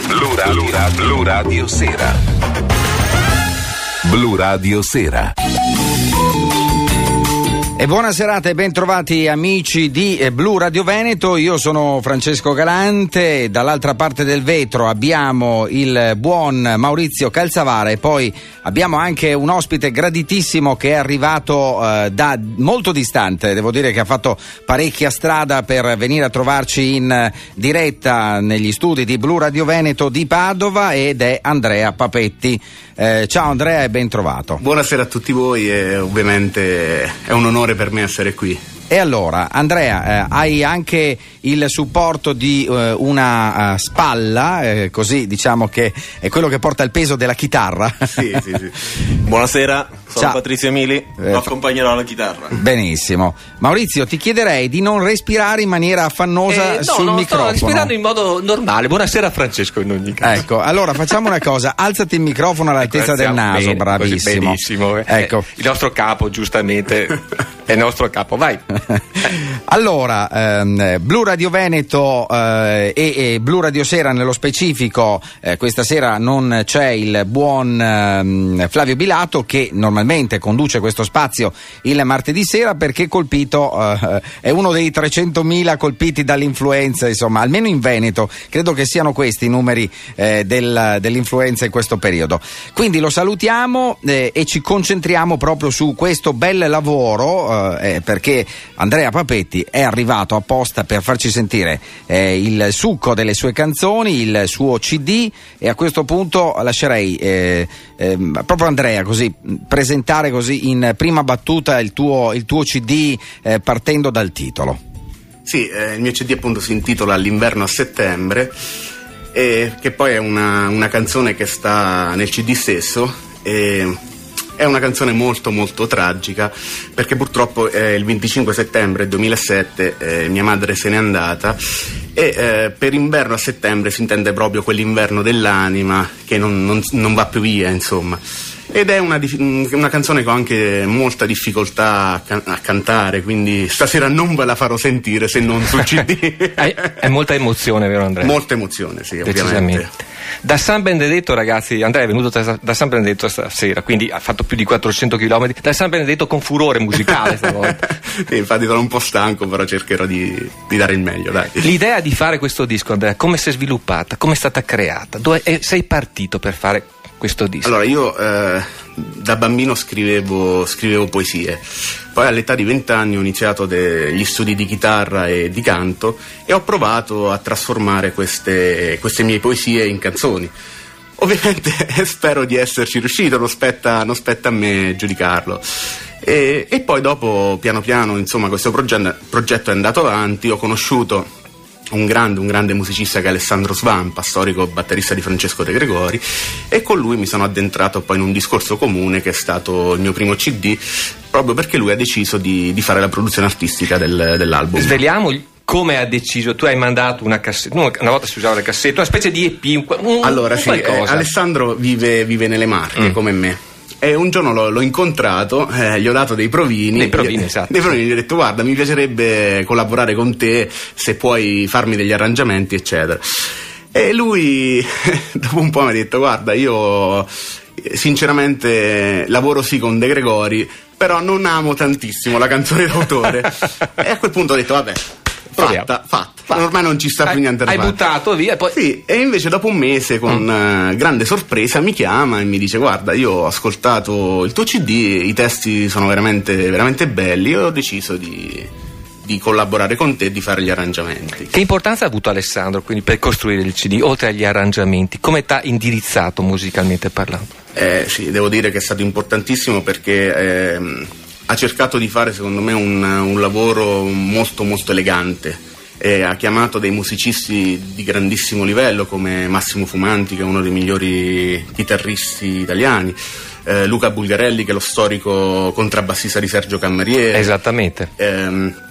Blu Radio Sera. Blu Radio Sera. E buona serata e ben trovati amici di Blu Radio Veneto. Io sono Francesco Galante e dall'altra parte del vetro abbiamo il buon Maurizio Calzavara e poi abbiamo anche un ospite graditissimo che è arrivato da molto distante. Devo dire che ha fatto parecchia strada per venire a trovarci in diretta negli studi di Blu Radio Veneto di Padova ed è Andrea Papetti. Ciao Andrea e ben trovato. Buonasera a tutti voi e ovviamente è un onore per me essere qui. E allora Andrea, hai anche il supporto di una spalla, così diciamo che è quello che porta il peso della chitarra. Sì. Buonasera, sono Ciao. Patrizio Emili, lo accompagnerò alla chitarra. Benissimo. Maurizio, ti chiederei di non respirare in maniera affannosa sul microfono. Sto respirando in modo normale. Buonasera Francesco in ogni caso. Ecco, allora facciamo una cosa, alzati il microfono all'altezza del naso, Bene, bravissimo. Benissimo. Ecco. Il nostro capo, giustamente, è il nostro capo, vai. Allora, Blu Radio Veneto e Blu Radio Sera nello specifico, questa sera non c'è il buon Flavio Bilato che normalmente conduce questo spazio il martedì sera perché colpito, è uno dei 300.000 colpiti dall'influenza, insomma, almeno in Veneto, credo che siano questi i numeri dell'influenza in questo periodo. Quindi lo salutiamo e ci concentriamo proprio su questo bel lavoro perché Andrea Papetti è arrivato apposta per farci sentire il succo delle sue canzoni, il suo CD, e a questo punto lascerei proprio Andrea così presentare così in prima battuta il tuo CD partendo dal titolo. Sì, il mio CD appunto si intitola L'inverno a settembre, che poi è una canzone che sta nel CD stesso. È una canzone molto molto tragica perché purtroppo il 25 settembre 2007 mia madre se n'è andata e per inverno a settembre si intende proprio quell'inverno dell'anima che non va più via, insomma. Ed è una canzone che ho anche molta difficoltà a cantare, quindi stasera non ve la farò sentire se non sul CD. È molta emozione, vero Andrea? Molta emozione, sì, ovviamente. Da San Benedetto, ragazzi, Andrea è venuto da San Benedetto stasera, quindi ha fatto più di 400 km da San Benedetto con furore musicale stavolta. Sì, infatti sono un po' stanco, però cercherò di dare il meglio, dai. L'idea di fare questo disco, Andrea, come si è sviluppata? Come è stata creata? Dove sei partito per fare questo disco? Allora, io da bambino scrivevo poesie, poi all'età di 20 anni ho iniziato gli studi di chitarra e di canto e ho provato a trasformare queste mie poesie in canzoni. Ovviamente spero di esserci riuscito, non spetta a me giudicarlo. E poi dopo, piano piano, insomma, questo progetto è andato avanti. Ho conosciuto un grande musicista che è Alessandro Svampa, storico batterista di Francesco De Gregori, e con lui mi sono addentrato poi in un discorso comune che è stato il mio primo CD, proprio perché lui ha deciso di fare la produzione artistica dell'album. Sveliamo come ha deciso. Tu hai mandato una cassetta, una volta si usava le cassette, una specie di EP, allora sì, qualcosa. Alessandro vive nelle Marche come me. E un giorno l'ho incontrato, gli ho dato dei provini. Esatto. Gli ho detto: guarda, mi piacerebbe collaborare con te, se puoi farmi degli arrangiamenti, eccetera. E lui dopo un po' mi ha detto: guarda, io sinceramente lavoro sì con De Gregori, però non amo tantissimo la canzone d'autore. E a quel punto ho detto: vabbè, fatta. Ormai non ci sta più niente da fare. Hai buttato via poi... Sì, e invece dopo un mese con grande sorpresa mi chiama e mi dice: guarda, io ho ascoltato il tuo CD, i testi sono veramente veramente belli, io ho deciso di collaborare con te e di fare gli arrangiamenti. Che importanza ha avuto Alessandro quindi per costruire il CD, oltre agli arrangiamenti? Come t'ha indirizzato musicalmente parlando? Sì, devo dire che è stato importantissimo perché ha cercato di fare, secondo me, un lavoro molto molto elegante. Ha chiamato dei musicisti di grandissimo livello come Massimo Fumanti, che è uno dei migliori chitarristi italiani, Luca Bulgarelli, che è lo storico contrabbassista di Sergio Cammariere. Esattamente.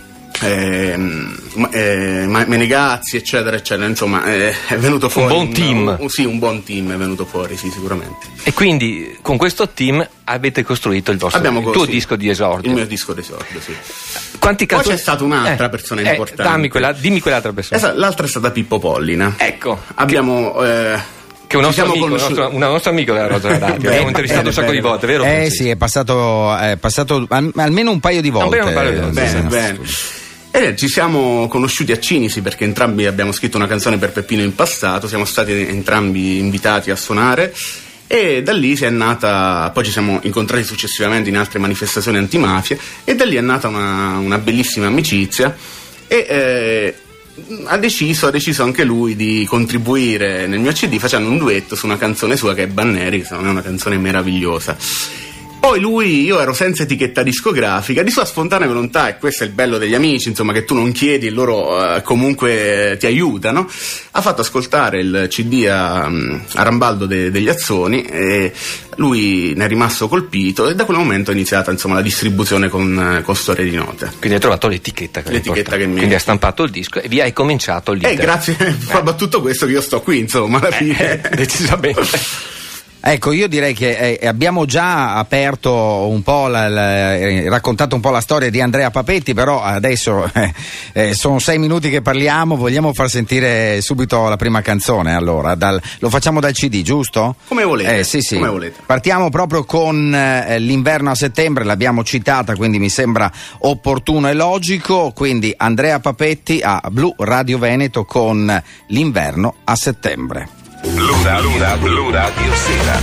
Menegazzi, eccetera, eccetera. Insomma, è venuto fuori un buon team. Un buon team è venuto fuori, sì, sicuramente. E quindi con questo team avete costruito il tuo disco di esordio. Il mio disco di esordio, sì. Quanti Poi c'è stata un'altra persona importante. Dimmi quell'altra persona. L'altra è stata Pippo Pollina. Ecco. Abbiamo... che è un nostro amico della Rosa Radio. Abbiamo intervistato un sacco di volte, vero? Sì, è passato almeno un paio di volte. Bene. E ci siamo conosciuti a Cinisi perché entrambi abbiamo scritto una canzone per Peppino in passato, siamo stati entrambi invitati a suonare e da lì è nata, poi ci siamo incontrati successivamente in altre manifestazioni antimafia e da lì è nata una bellissima amicizia e ha deciso anche lui di contribuire nel mio CD facendo un duetto su una canzone sua che è Banneri, che secondo me è una canzone meravigliosa. Poi io ero senza etichetta discografica, di sua spontanea volontà, e questo è il bello degli amici, insomma, che tu non chiedi e loro comunque ti aiutano, ha fatto ascoltare il CD a Rambaldo degli Azzoni e lui ne è rimasto colpito e da quel momento è iniziata, insomma, la distribuzione con Storie di Note. Quindi hai trovato l'etichetta che quindi hai stampato il disco e vi hai cominciato l'iter. Grazie a tutto questo che io sto qui, insomma, alla fine. Decisamente. Ecco, io direi che abbiamo già aperto un po' raccontato un po' la storia di Andrea Papetti, però adesso sono 6 minuti che parliamo, vogliamo far sentire subito la prima canzone, allora, lo facciamo dal CD, giusto? Come volete. Sì. Come volete. Partiamo proprio con L'inverno a settembre, l'abbiamo citata, quindi mi sembra opportuno e logico, quindi Andrea Papetti a Blu Radio Veneto con L'inverno a settembre. Blu Radio Sera.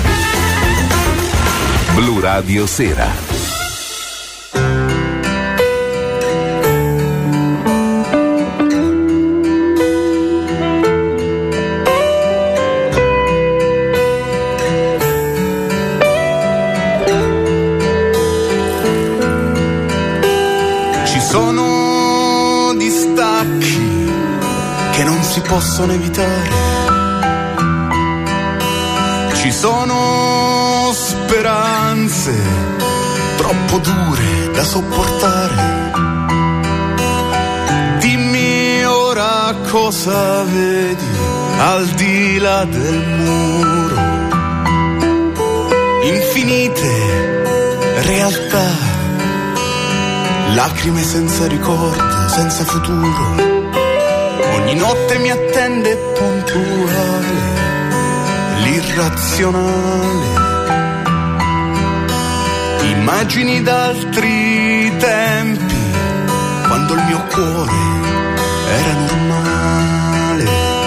Blu Radio Sera. Ci sono distacchi che non si possono evitare. Ci sono speranze troppo dure da sopportare. Dimmi ora cosa vedi al di là del muro. Infinite realtà, lacrime senza ricordo, senza futuro. Ogni notte mi attende puntuale l'irrazionale, immagini d'altri tempi, quando il mio cuore era normale.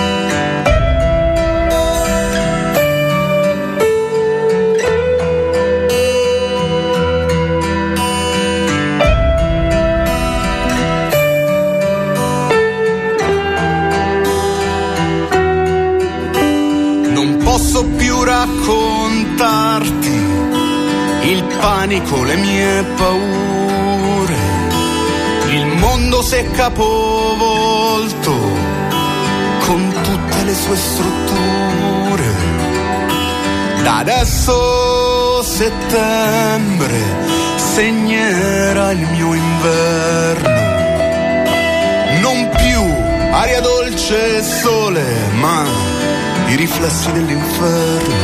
Posso più raccontarti il panico, le mie paure. Il mondo si è capovolto con tutte le sue strutture. Da adesso settembre segnerà il mio inverno. Non più aria dolce e sole, ma i riflessi dell'inferno.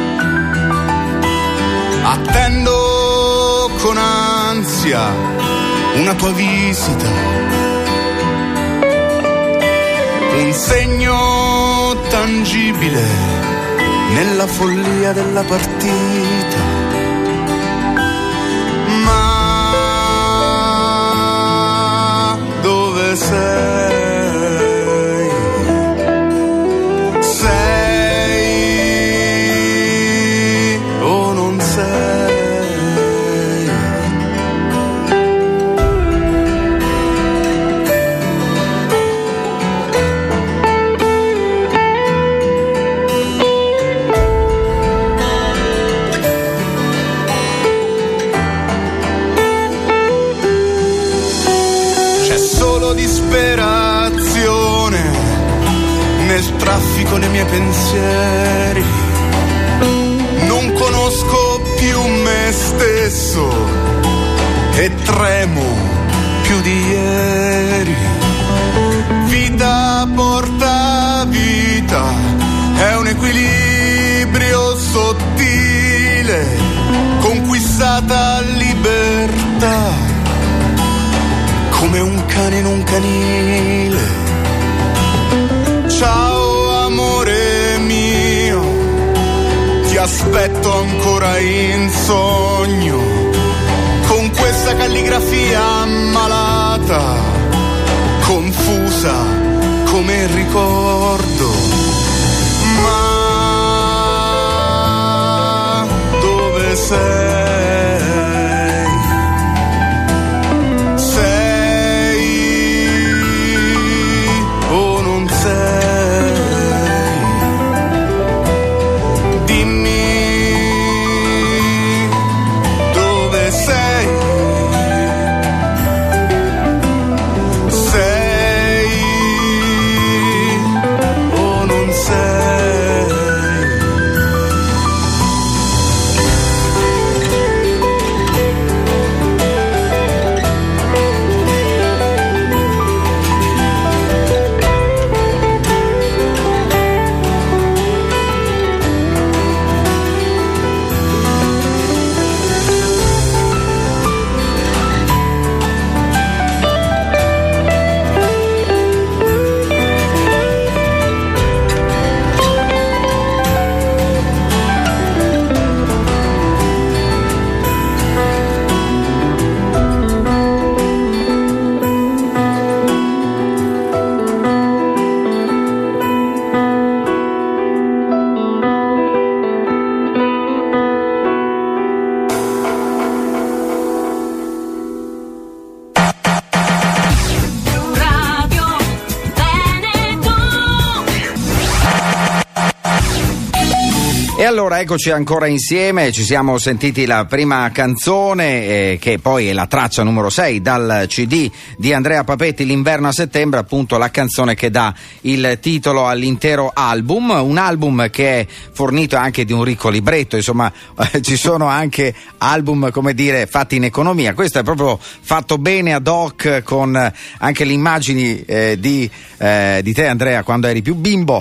Attendo con ansia una tua visita, un segno tangibile nella follia della partita. Ma dove sei? Disperazione nel traffico dei miei pensieri. Non conosco più me stesso e tremo più di ieri. Vita porta vita, è un equilibrio sottile, conquistata libertà, come un cane in un canile. Ciao amore mio, ti aspetto ancora in sogno, con questa calligrafia malata, confusa come il ricordo. Ma dove sei? Sei o non sei? Dimmi dove sei. Sei o non sei? E allora eccoci ancora insieme, ci siamo sentiti la prima canzone che poi è la traccia numero 6 dal CD di Andrea Papetti, L'inverno a settembre, appunto la canzone che dà il titolo all'intero album, un album che è fornito anche di un ricco libretto, insomma ci sono anche album, come dire, fatti in economia, questo è proprio fatto bene ad hoc con anche le immagini di te Andrea quando eri più bimbo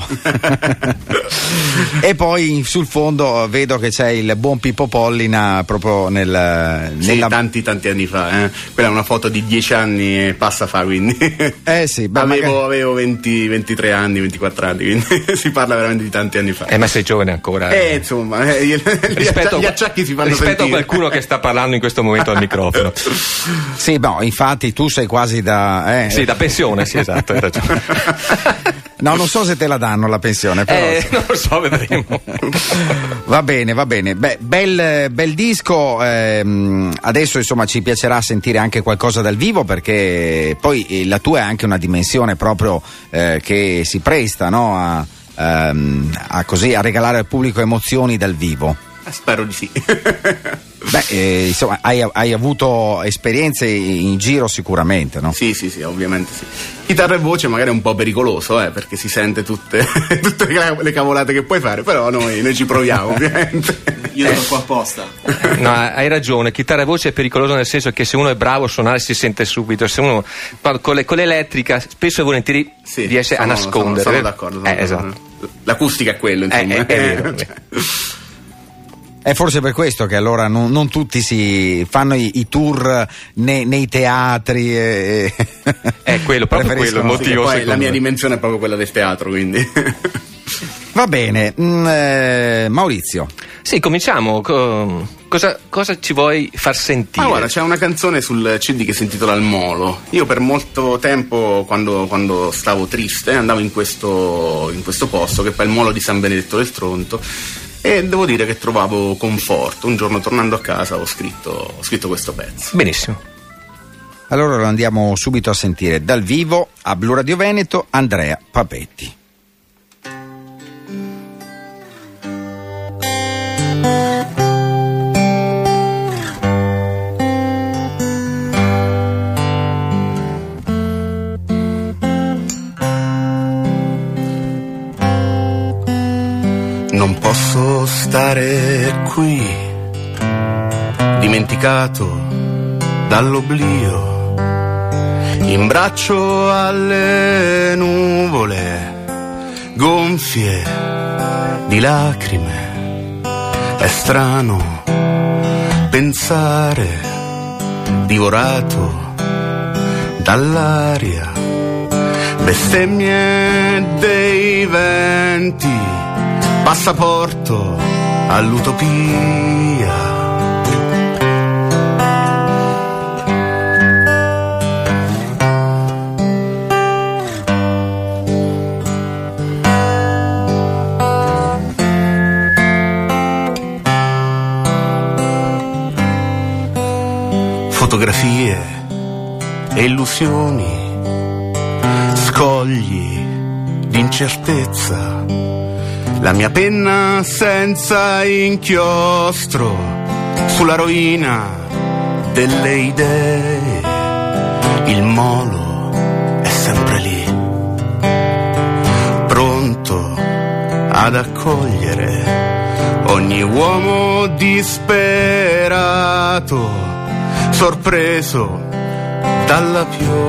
e poi sul fondo vedo che c'è il buon Pippo Pollina proprio sì, tanti anni fa, quella è una foto di 10 anni e passa fa, quindi sì, avevo 23 anni, 24 anni, quindi si parla veramente di tanti anni fa. Ma sei giovane ancora. Insomma, gli acciacchi si fanno rispetto sentire. a qualcuno che sta parlando in questo momento al microfono. Sì, infatti tu sei quasi da sì, da pensione, sì, esatto, hai ragione. No, non so se te la danno la pensione, però non lo so, vedremo. Va bene. Beh, bel disco. Adesso insomma ci piacerà sentire anche qualcosa dal vivo, perché poi la tua è anche una dimensione proprio che si presta, no? A regalare al pubblico emozioni dal vivo. Spero di sì. Beh, insomma, hai avuto esperienze in giro sicuramente, no? Sì, ovviamente sì. Chitarra e voce magari è un po' pericoloso, perché si sente tutte le cavolate che puoi fare, però noi ci proviamo, ovviamente. Io sono qua apposta. No, hai ragione, chitarra e voce è pericoloso nel senso che se uno è bravo a suonare si sente subito, se uno con l'elettrica spesso e volentieri riesce a nascondere. Sono d'accordo. Esatto. L'acustica è quello, insomma. È vero. È forse per questo che allora non tutti si fanno i tour nei teatri. È quello, proprio quello il motivo. Poi la mia dimensione è proprio quella del teatro, quindi. Va bene, Maurizio. Sì, cominciamo. Cosa ci vuoi far sentire? Guarda, c'è una canzone sul CD che si intitola Il Molo. Io per molto tempo, quando stavo triste, andavo in questo posto, che poi è il Molo di San Benedetto del Tronto, e devo dire che trovavo conforto. Un giorno tornando a casa ho scritto questo pezzo. Benissimo. Allora lo andiamo subito a sentire dal vivo a Blu Radio Veneto, Andrea Papetti. Non posso stare qui, dimenticato dall'oblio, in braccio alle nuvole gonfie di lacrime. È strano pensare, divorato dall'aria, bestemmie dei venti, passaporto all'utopia. Fotografie e illusioni, scogli di incertezza, la mia penna senza inchiostro sulla rovina delle idee, il molo è sempre lì, pronto ad accogliere ogni uomo disperato, sorpreso dalla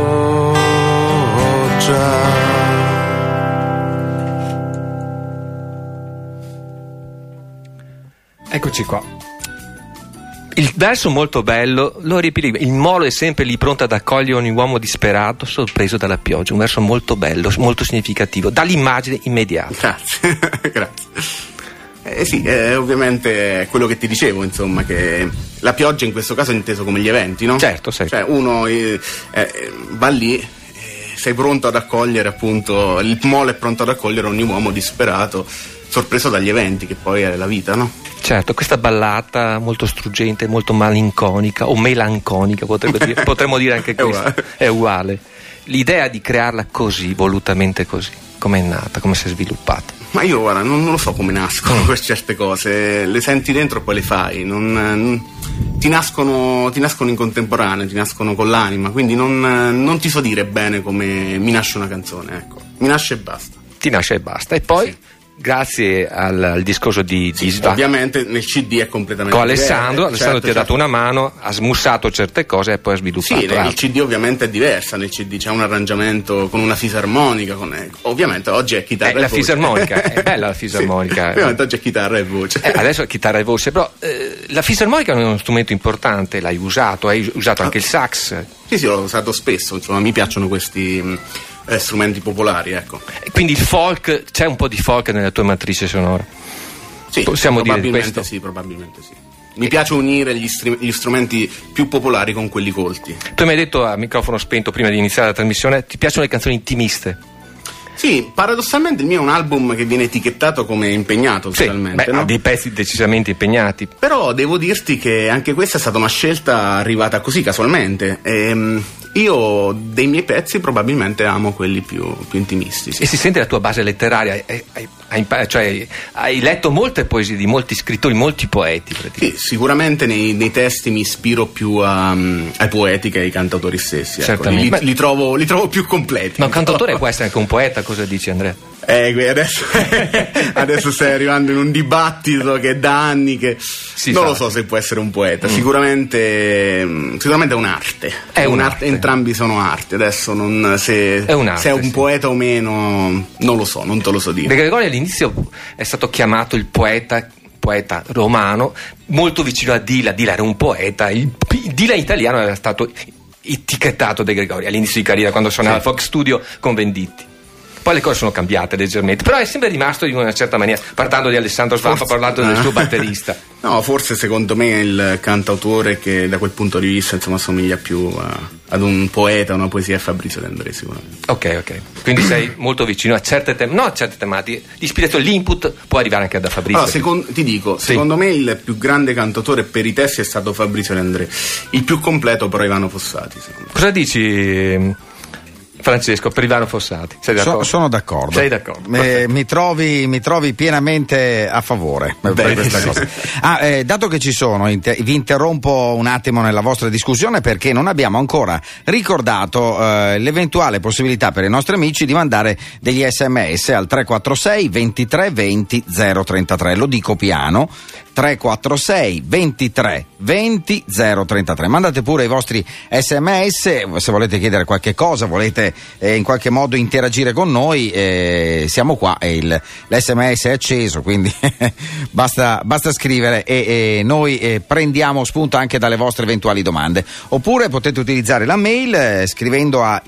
pioggia. Eccoci qua. Il verso molto bello, lo ripeto, il molo è sempre lì pronto ad accogliere ogni uomo disperato, sorpreso dalla pioggia. Un verso molto bello, molto significativo, dall'immagine immediata. Grazie, grazie. Sì, ovviamente è quello che ti dicevo, insomma, che la pioggia in questo caso è inteso come gli eventi, no? Certo. Cioè uno va lì, sei pronto ad accogliere, appunto, il molo è pronto ad accogliere ogni uomo disperato, sorpreso dagli eventi, che poi è la vita, no? Certo, questa ballata molto struggente, molto malinconica o melanconica, potremmo dire anche questo, è uguale. L'idea di crearla così, volutamente così, come è nata, come si è sviluppata? Ma io guarda, non lo so come nascono per certe cose, le senti dentro e poi le fai, ti nascono in contemporanea, ti nascono con l'anima, quindi non ti so dire bene come mi nasce una canzone, ecco, mi nasce e basta. Ti nasce e basta, e poi? Sì. Grazie al discorso di ovviamente nel CD è completamente con Alessandro ti ha dato una mano, ha smussato certe cose e poi ha sviluppato. Sì, nel CD ovviamente è diversa, nel CD c'è un arrangiamento con una fisarmonica, ovviamente oggi è chitarra e la voce. Fisarmonica è bella, la fisarmonica. Sì, ovviamente oggi è chitarra e voce. Adesso è chitarra e voce, però la fisarmonica è uno strumento importante, l'hai usato, hai usato anche il sax. Sì, l'ho usato spesso, insomma, mi piacciono questi strumenti popolari, ecco. Quindi il folk, c'è un po' di folk nella tua matrice sonora? Sì, possiamo dire questo? Sì, probabilmente sì. Mi piace unire gli strumenti più popolari con quelli colti. Tu mi hai detto a microfono spento prima di iniziare la trasmissione, ti piacciono le canzoni intimiste? Sì, paradossalmente il mio è un album che viene etichettato come impegnato totalmente. Ha dei pezzi decisamente impegnati. Però devo dirti che anche questa è stata una scelta arrivata così casualmente. Io dei miei pezzi probabilmente amo quelli più intimisti. Sì. E si sente la tua base letteraria, hai letto molte poesie di molti scrittori, molti poeti. Sì, sicuramente nei testi mi ispiro più ai poeti che ai cantautori stessi. Ecco. Li trovo più completi. Ma un cantautore può essere anche un poeta, cosa dici Andrea? Adesso stai arrivando in un dibattito che da anni che non lo so se può essere un poeta. Sicuramente è un'arte. È un'arte. Entrambi sono arti. Adesso se è un poeta o meno non lo so, non te lo so dire. De Gregori all'inizio è stato chiamato il poeta romano, molto vicino a Dylan. Dylan era un poeta, il Dylan italiano era stato etichettato De Gregori all'inizio di carriera quando suonava al Fox Studio con Venditti. Poi le cose sono cambiate leggermente, però è sempre rimasto in una certa maniera. Parlando di Alessandro Svanfa, parlando del suo batterista. No, forse secondo me il cantautore che da quel punto di vista insomma assomiglia più ad un poeta, una poesia, è Fabrizio De André sicuramente. Ok. Quindi sei molto vicino a certe tematiche. L'ispirazione, l'input può arrivare anche da Fabrizio. Allora, secondo me il più grande cantautore per i testi è stato Fabrizio De André. Il più completo però Ivano Fossati. Cosa dici, Francesco, per Ivano Fossati? Sei d'accordo? Sono d'accordo. Sei d'accordo? Mi trovi pienamente a favore per questa cosa. Dato che ci sono, vi interrompo un attimo nella vostra discussione perché non abbiamo ancora ricordato l'eventuale possibilità per i nostri amici di mandare degli SMS al 346 23 20 033. Lo dico piano 346 23 20 033. Mandate pure i vostri SMS se volete chiedere qualche cosa, volete in qualche modo interagire con noi, siamo qua e l'SMS è acceso, quindi basta scrivere e noi prendiamo spunto anche dalle vostre eventuali domande, oppure potete utilizzare la mail scrivendo a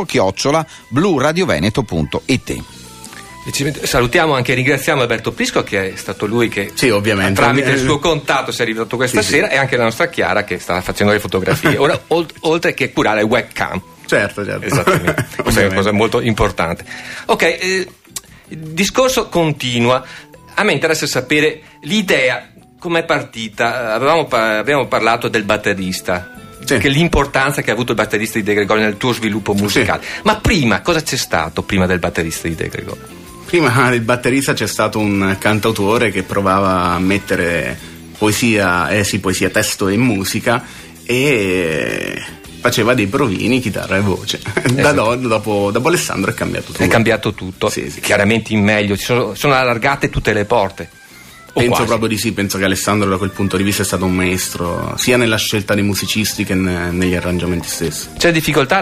info@bluradioveneto.it. Salutiamo anche e ringraziamo Alberto Prisco, che è stato lui che ovviamente tramite il suo contatto si è arrivato questa sera, e anche la nostra Chiara che sta facendo le fotografie ora, oltre che curare il webcam. Certo. Esattamente. Questa è una cosa molto importante. Ok, il discorso continua. A me interessa sapere l'idea, com'è partita. Abbiamo parlato del batterista, che l'importanza che ha avuto il batterista di De Gregori nel tuo sviluppo musicale. Ma prima, cosa c'è stato prima del batterista di De Gregori? Prima del batterista c'è stato un cantautore che provava a mettere poesia, testo e musica, e faceva dei provini, chitarra e voce. Dopo Alessandro è cambiato tutto. È cambiato tutto, sì. Chiaramente in meglio, sono allargate tutte le porte. Penso proprio di sì, penso che Alessandro da quel punto di vista è stato un maestro sia nella scelta dei musicisti che negli arrangiamenti stessi. C'è difficoltà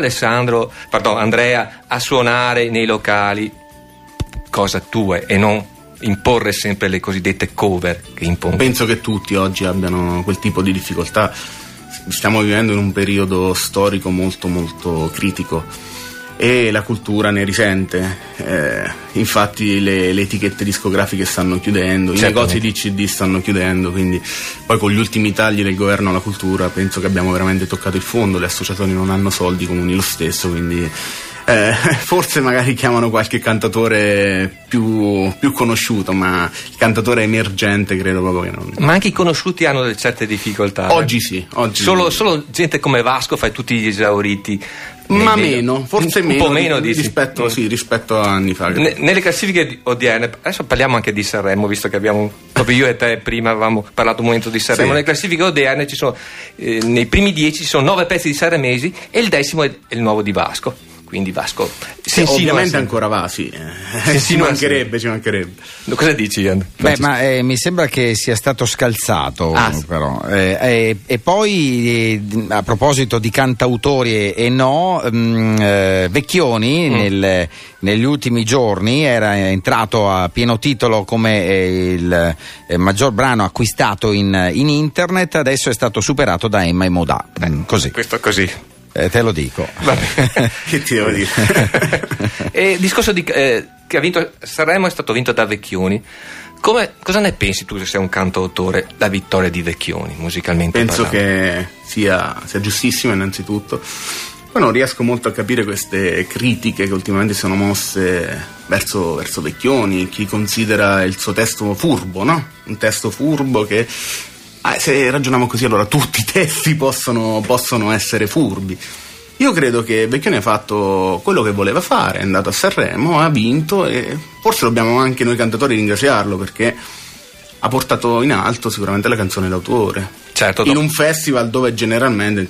Andrea a suonare nei locali cosa tue e non imporre sempre le cosiddette cover che impongono? Penso che tutti oggi abbiano quel tipo di difficoltà. Stiamo vivendo in un periodo storico molto molto critico e la cultura ne risente, infatti le etichette discografiche stanno chiudendo, i negozi di CD stanno chiudendo, quindi poi con gli ultimi tagli del governo alla cultura penso che abbiamo veramente toccato il fondo, le associazioni non hanno soldi, i comuni lo stesso, quindi forse magari chiamano qualche cantatore più conosciuto, ma il cantatore emergente credo proprio che non. Ma anche i conosciuti hanno certe difficoltà. Oggi sì. Solo gente come Vasco fa tutti gli esauriti. Ma meno, forse un po' meno rispetto a anni fa. Nelle classifiche odierne, adesso parliamo anche di Sanremo, visto che abbiamo, proprio io e te prima avevamo parlato un momento di Sanremo. Nelle classifiche odierne ci sono, nei primi 10 ci sono 9 pezzi di sanremesi e il 10° è il nuovo di Vasco. Quindi Vasco ovviamente ancora va, sì. Ci mancherebbe. Cosa dici, Ian? Mi sembra che sia stato scalzato, però. E poi a proposito di cantautori e no, Vecchioni negli ultimi giorni era entrato a pieno titolo come il maggior brano acquistato in internet, adesso è stato superato da Emma e Modà. Così. Questo così. Te lo dico. Che ti devo dire? E il discorso che ha vinto Sanremo è stato vinto da Vecchioni. Cosa ne pensi tu, se sei un cantautore, la vittoria di Vecchioni musicalmente? Penso che sia giustissimo innanzitutto. Poi non riesco molto a capire queste critiche che ultimamente sono mosse verso Vecchioni, chi considera il suo testo furbo, no? Un testo furbo che se ragioniamo così, allora tutti i testi possono essere furbi. Io credo che Vecchioni ha fatto quello che voleva fare, è andato a Sanremo, ha vinto, e forse dobbiamo anche noi cantatori ringraziarlo, perché ha portato in alto sicuramente la canzone d'autore. Certo, in un festival dove generalmente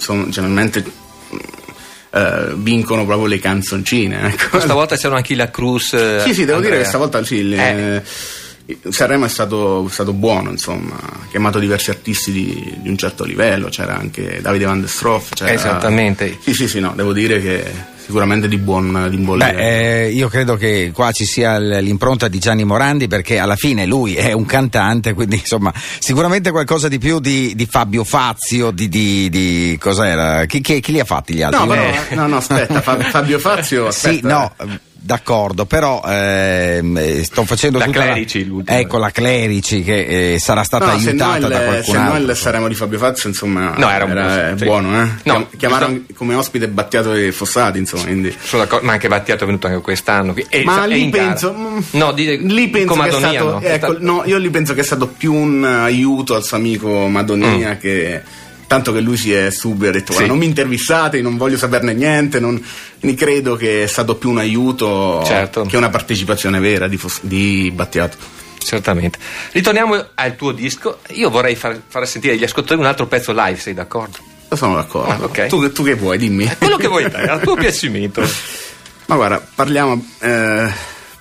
vincono proprio le canzoncine, ecco. Questa volta c'erano anche la Cruz. Sì, devo dire che stavolta Sanremo è stato buono, insomma, ha chiamato diversi artisti di un certo livello, c'era anche Davide Van der Stroff, esattamente. Sì, no, devo dire che sicuramente di buon livello. Io credo che qua ci sia l'impronta di Gianni Morandi, perché alla fine lui è un cantante, quindi insomma sicuramente qualcosa di più di Fabio Fazio, di cos'era? Chi li ha fatti gli altri? No, aspetta, Fabio Fazio, aspetta. Sì, no. D'accordo, però sto facendo la tutta Clerici, la Clerici che sarà stata aiutata da qualcun altro. Se no il Sanremo di Fabio Fazio, insomma, era buono, eh? No, chiamarono come ospite Battiato e Fossati, insomma, quindi. Ma anche Battiato è venuto anche quest'anno. Ma lì penso che è stato, io lì penso che è stato più un aiuto al suo amico Madonia che. Tanto che lui si è subito detto non mi intervistate, non voglio saperne niente, quindi credo che è stato più un aiuto che una partecipazione vera di Battiato. Certamente. Ritorniamo al tuo disco. Io vorrei far sentire agli ascoltatori un altro pezzo live, sei d'accordo? Io sono d'accordo. Okay. Tu che vuoi, dimmi. Quello che vuoi te, a tuo piacimento. Ma guarda,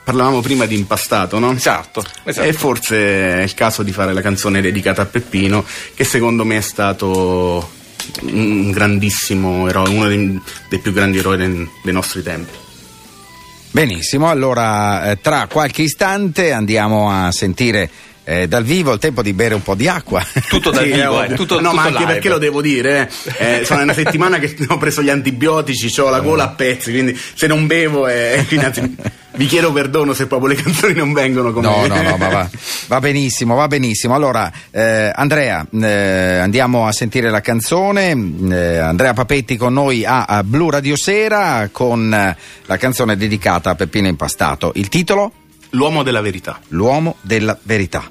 parlavamo prima di impastato, no? Esatto. E forse è il caso di fare la canzone dedicata a Peppino, che secondo me è stato un grandissimo eroe, uno dei più grandi eroi dei nostri tempi. Benissimo, allora tra qualche istante andiamo a sentire dal vivo, il tempo di bere un po' di acqua. Tutto dal vivo, tutto ma anche live. perché lo devo dire, sono una settimana che ho preso gli antibiotici, ho la gola a pezzi, quindi se non bevo vi chiedo perdono se proprio le canzoni non vengono come No, ma va benissimo. Allora Andrea, andiamo a sentire la canzone. Andrea Papetti con noi a Blu Radio Sera con la canzone dedicata a Peppino Impastato. Il titolo? L'uomo della verità. L'uomo della verità.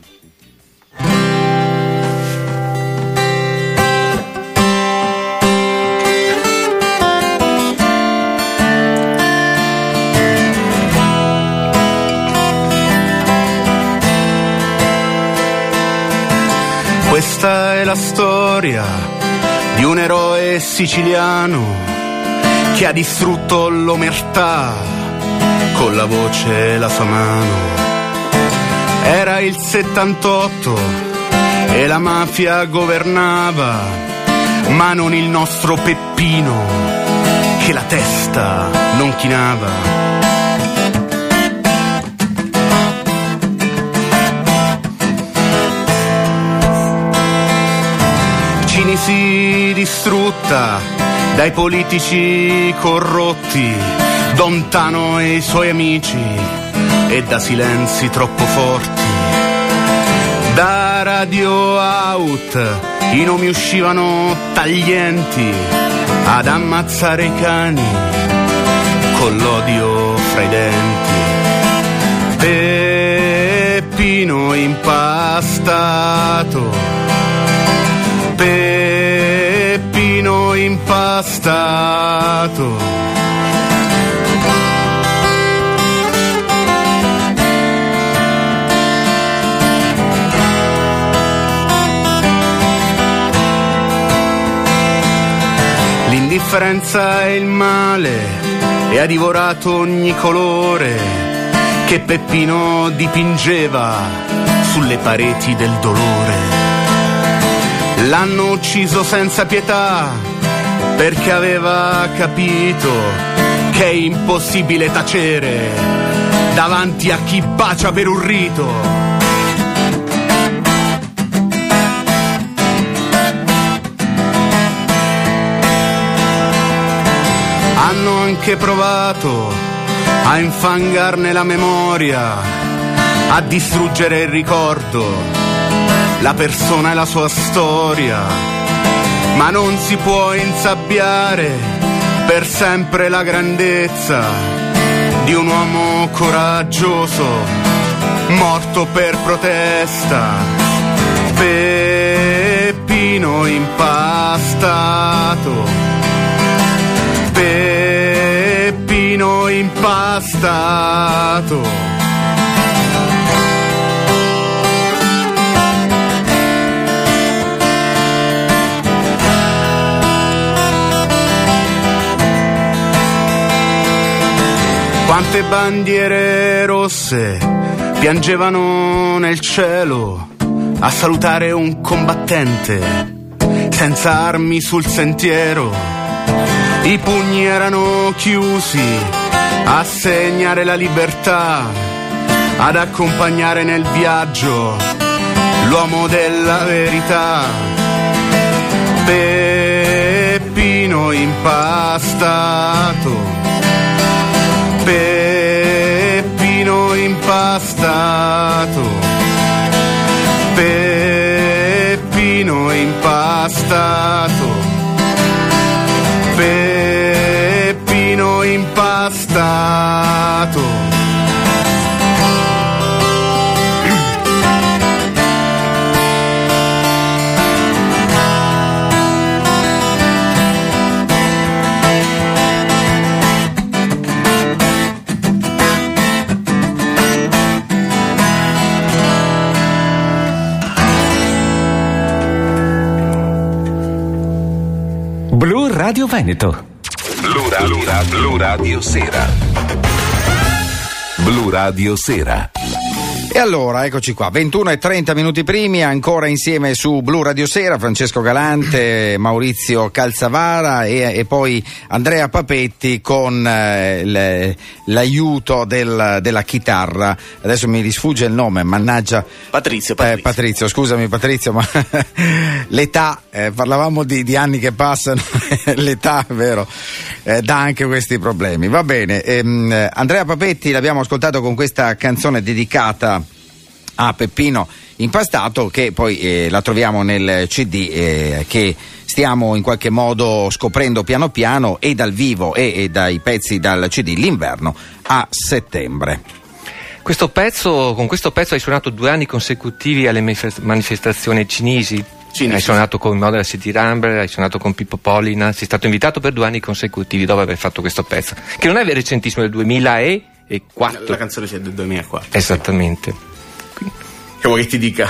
Questa è la storia di un eroe siciliano che ha distrutto l'omertà con la voce e la sua mano. Era il 78 e la mafia governava, ma non il nostro Peppino che la testa non chinava. Cinisi distrutta dai politici corrotti, Dontano e i suoi amici e da silenzi troppo forti. Da Radio Out i nomi uscivano taglienti ad ammazzare i cani con l'odio fra i denti. Peppino impastato, Peppino impastato. L'indifferenza è il male e ha divorato ogni colore che Peppino dipingeva sulle pareti del dolore. L'hanno ucciso senza pietà perché aveva capito che è impossibile tacere davanti a chi bacia per un rito. Hanno anche provato a infangarne la memoria, a distruggere il ricordo, la persona e la sua storia, ma non si può insabbiare per sempre la grandezza di un uomo coraggioso, morto per protesta. Peppino impastato, Peppino impastato. Quante bandiere rosse piangevano nel cielo a salutare un combattente senza armi sul sentiero. I pugni erano chiusi a segnare la libertà, ad accompagnare nel viaggio l'uomo della verità. Peppino impastato, Peppino impastato, Peppino impastato, Peppino impastato. Blu Radio Veneto. Blu Radio Sera. Blu Radio Sera. E allora, eccoci qua, 21:30 primi, ancora insieme su Blu Radio Sera, Francesco Galante, Maurizio Calzavara e poi Andrea Papetti con l'aiuto della chitarra. Adesso mi risfugge il nome, mannaggia. Patrizio, scusami Patrizio, ma l'età, parlavamo di anni che passano, l'età, è vero, dà anche questi problemi. Va bene, Andrea Papetti l'abbiamo ascoltato con questa canzone dedicata a Peppino Impastato, che poi la troviamo nel CD che stiamo in qualche modo scoprendo piano piano, e dal vivo e dai pezzi dal CD, L'inverno a settembre. Con questo pezzo hai suonato 2 anni consecutivi alle manifestazioni cinesi. Hai suonato con Modena City Ramble, hai suonato con Pippo Pollina, sei stato invitato per 2 anni consecutivi dopo aver fatto questo pezzo, che non è recentissimo, del 2004. La canzone c'è del 2004. Esattamente. Che vuoi che ti dica?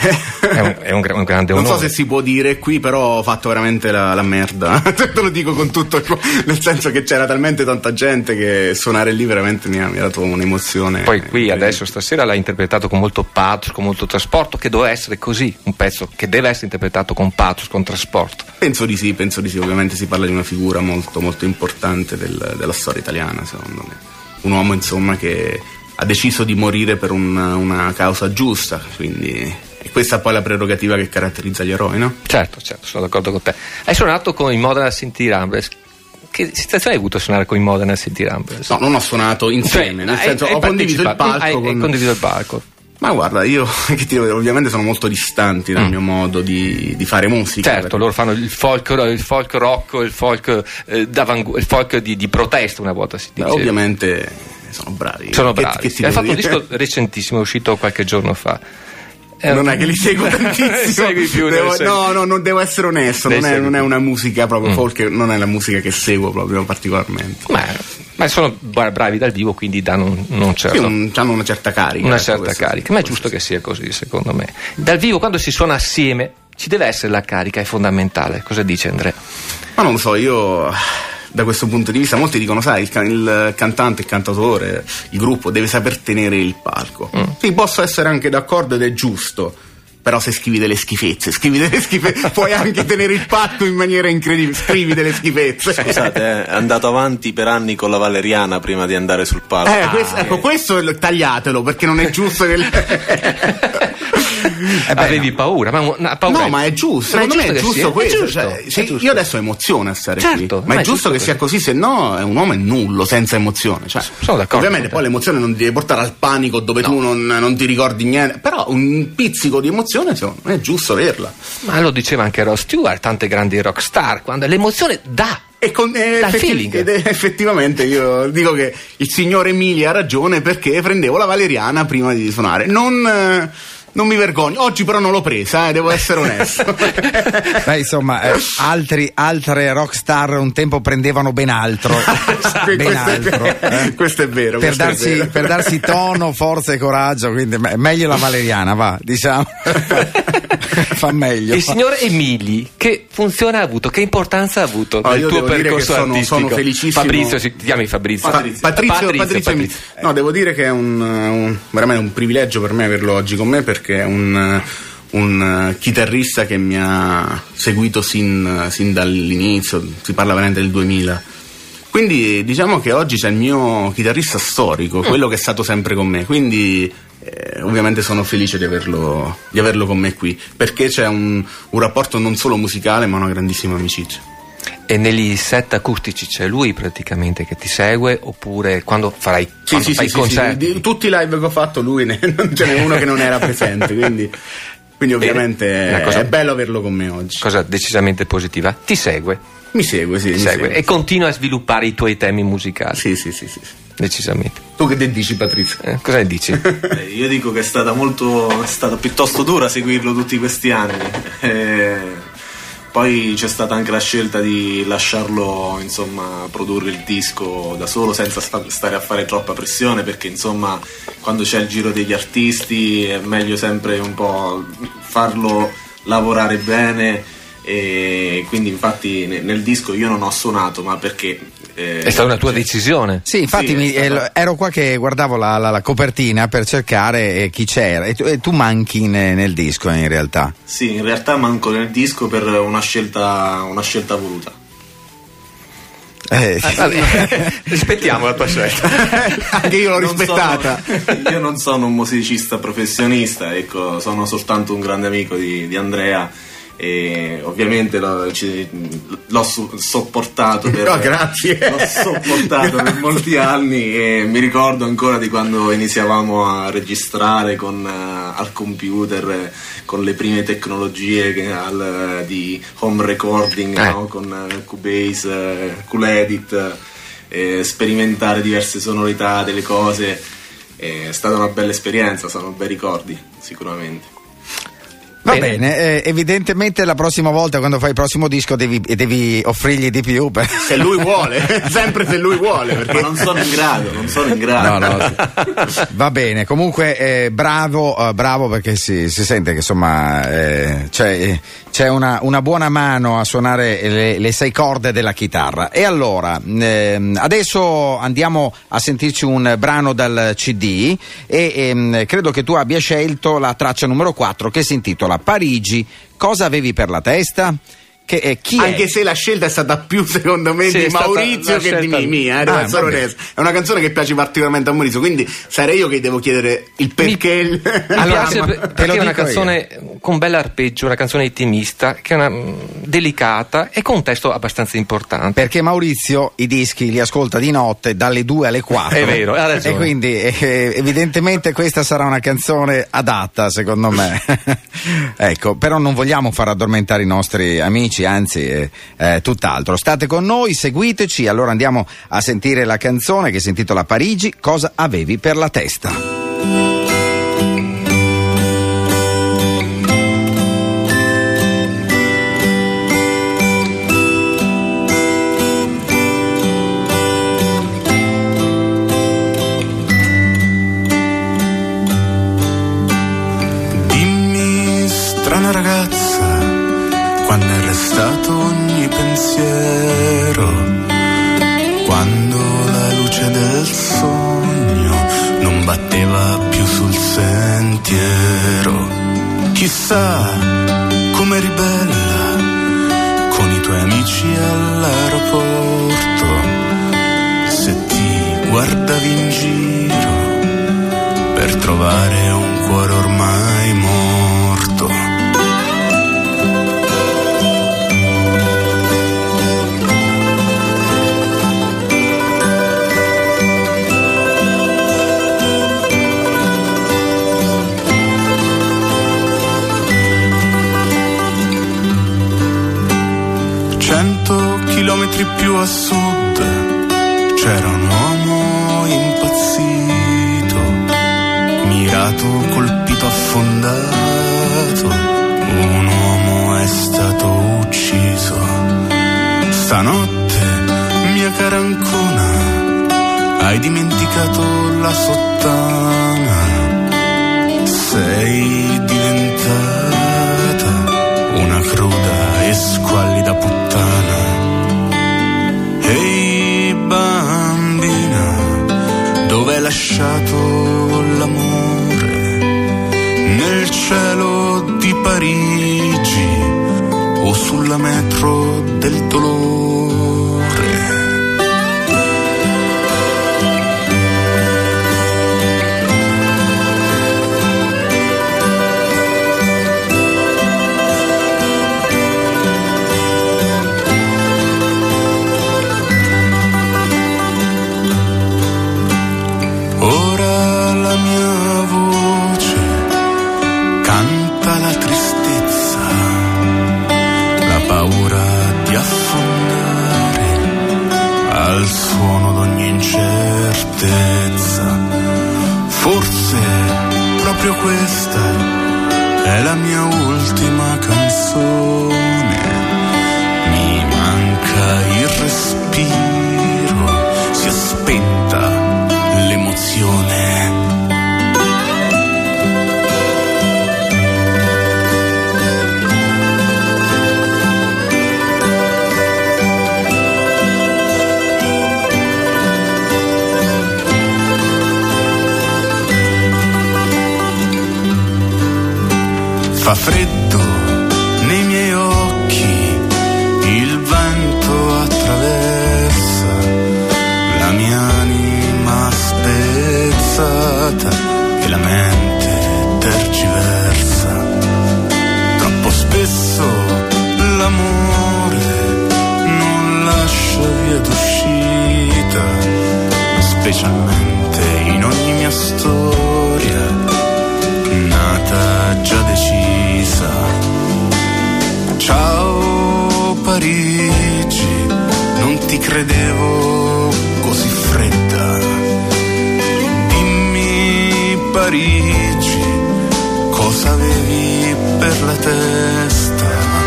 È un grande onore. Non so se si può dire qui, però ho fatto veramente la merda. Te lo dico con tutto il cuore, nel senso che c'era talmente tanta gente che suonare lì veramente mi ha dato un'emozione. Poi qui adesso stasera l'hai interpretato con molto pathos, con molto trasporto, che doveva essere così, un pezzo che deve essere interpretato con pathos, con trasporto. Penso di sì, ovviamente si parla di una figura molto molto importante della storia italiana, secondo me. Un uomo, insomma, che ha deciso di morire per una causa giusta, quindi e questa è poi la prerogativa che caratterizza gli eroi, no? Certo, sono d'accordo con te. Hai suonato con i Modena City Ramblers. Che situazione hai avuto a suonare con i Modena City Ramblers? No, non ho suonato insieme, nel senso ho condiviso il palco. Hai condiviso il palco. Ma guarda, io ovviamente sono molto distanti dal mio modo di fare musica. Certo, loro fanno il folk rock, il folk di protesta, una volta si dice. Ovviamente sono bravi. Hai fatto un disco recentissimo, è uscito qualche giorno fa. Non è che li seguo tantissimo. Segui più, non devo essere onesto, non è una musica proprio folk, non è la musica che seguo proprio particolarmente. Ma sono bravi dal vivo, quindi danno hanno una certa carica. Ma è giusto che sia così, secondo me. Dal vivo, quando si suona assieme, ci deve essere la carica, è fondamentale. Cosa dice Andrea? Ma non lo so, io da questo punto di vista, molti dicono, sai, il cantante, il cantautore, il gruppo deve saper tenere il palco. Sì, posso essere anche d'accordo ed è giusto, però se scrivi delle schifezze puoi anche tenere il palco in maniera incredibile. Scrivi delle schifezze. Scusate, è andato avanti per anni con la Valeriana prima di andare sul palco. Questo tagliatelo, perché non è giusto che avevi paura, no, ma è giusto, secondo me è giusto questo. Io adesso ho emozione a stare qui, ma è giusto che sia così, se no è un uomo è nullo senza emozione. Sono d'accordo. Ovviamente poi l'emozione non ti deve portare al panico dove tu non ti ricordi niente, però un pizzico di emozione secondo me è giusto averla. Ma lo diceva anche Rod Stewart, tante grandi rock star, quando l'emozione dà. Feeling. Effettivamente io dico che il signor Emili ha ragione, perché prendevo la Valeriana prima di suonare. Non mi vergogno, oggi però non l'ho presa, devo essere onesto. Beh, insomma, altre rockstar un tempo prendevano ben altro. Questo è vero. Per darsi tono, forza e coraggio, quindi meglio la Valeriana, va, diciamo. Fa meglio. Il signor Emili, che funzione ha avuto, che importanza ha avuto nel tuo percorso artistico? Sono felicissimo. Fabrizio, ti chiami Fabrizio? Patrizio. No, devo dire che è veramente un privilegio per me averlo oggi con me, perché è un chitarrista che mi ha seguito sin dall'inizio, si parla veramente del 2000. Quindi diciamo che oggi c'è il mio chitarrista storico, quello che è stato sempre con me, quindi ovviamente sono felice di averlo con me qui, perché c'è un rapporto non solo musicale ma una grandissima amicizia. E negli set acustici c'è lui praticamente che ti segue, oppure quando fai i concerti? Sì. Tutti i live che ho fatto lui non ce n'è uno che non era presente, quindi ovviamente è bello averlo con me oggi. Cosa decisamente positiva. Ti segue? Mi segue, sì. E continua a sviluppare i tuoi temi musicali. Sì. Decisamente. Tu che ne dici, Patrizio? Cosa ne dici? Io dico che è stata piuttosto dura seguirlo tutti questi anni. Poi c'è stata anche la scelta di lasciarlo, insomma, produrre il disco da solo senza stare a fare troppa pressione, perché insomma quando c'è il giro degli artisti è meglio sempre un po' farlo lavorare bene e quindi infatti nel disco io non ho suonato, ma perché è stata una tua decisione. Sì, infatti Sì, ero qua che guardavo la copertina per cercare chi c'era e tu manchi nel disco in realtà. Sì, in realtà manco nel disco per una scelta voluta. Rispettiamo la tua scelta. Anche io l'ho rispettata. Io non sono un musicista professionista, ecco, sono soltanto un grande amico di Andrea e ovviamente l'ho sopportato per, grazie. L'ho sopportato per molti anni e mi ricordo ancora di quando iniziavamo a registrare al computer, con le prime tecnologie di home recording, no? Con Cubase, Cool-Edit, sperimentare diverse sonorità delle cose. È stata una bella esperienza, sono bei ricordi sicuramente. Va bene, evidentemente la prossima volta quando fai il prossimo disco devi offrirgli di più se lui vuole, sempre se lui vuole, perché ma non sono in grado. No, sì. Va bene, comunque bravo perché si sente che insomma c'è una buona mano a suonare le 6 corde della chitarra. E allora adesso andiamo a sentirci un brano dal CD e credo che tu abbia scelto la traccia numero 4 che si intitola Parigi, cosa avevi per la testa? Chi anche è? Se la scelta è stata più secondo me di Maurizio che di Mimì, devo essere onesto. È una canzone che piace particolarmente a Maurizio, quindi sarei io che devo chiedere il perché. Mi piace perché è una canzone con bell'arpeggio, una canzone ottimista, che è delicata e con un testo abbastanza importante. Perché Maurizio i dischi li ascolta di notte dalle 2 alle 4. È vero, ha ragione. E quindi evidentemente questa sarà una canzone adatta, secondo me. Ecco, però non vogliamo far addormentare i nostri amici, anzi tutt'altro. State con noi, seguiteci. Allora andiamo a sentire la canzone che si intitola Parigi, cosa avevi per la testa? Dimmi, strana ragazza, quando è restato ogni pensiero, quando la luce del sogno non batteva più sul sentiero. Chissà come ribella con i tuoi amici all'aeroporto, se ti guardavi in giro per trovare un cuore ormai morto. Chilometri più a sud c'era un uomo impazzito, mirato, colpito, affondato. Un uomo è stato ucciso. Stanotte, mia cara Ancona, hai dimenticato la sottana. Sei diventata una cruda e squallida puttana. Ehi bambina, dove hai lasciato l'amore? Nel cielo di Parigi o sulla metro del dolore? Forse proprio questa è la mia ultima canzone. Mi manca il respiro, si è spenta l'emozione. Fa freddo nei miei occhi, il vento attraversa la mia anima spezzata e la mente tergiversa. Troppo spesso l'amore non lascia via d'uscita, specialmente in ogni mia storia nata già decisa. Ciao Parigi, non ti credevo così fredda. Dimmi Parigi, cosa avevi per la testa?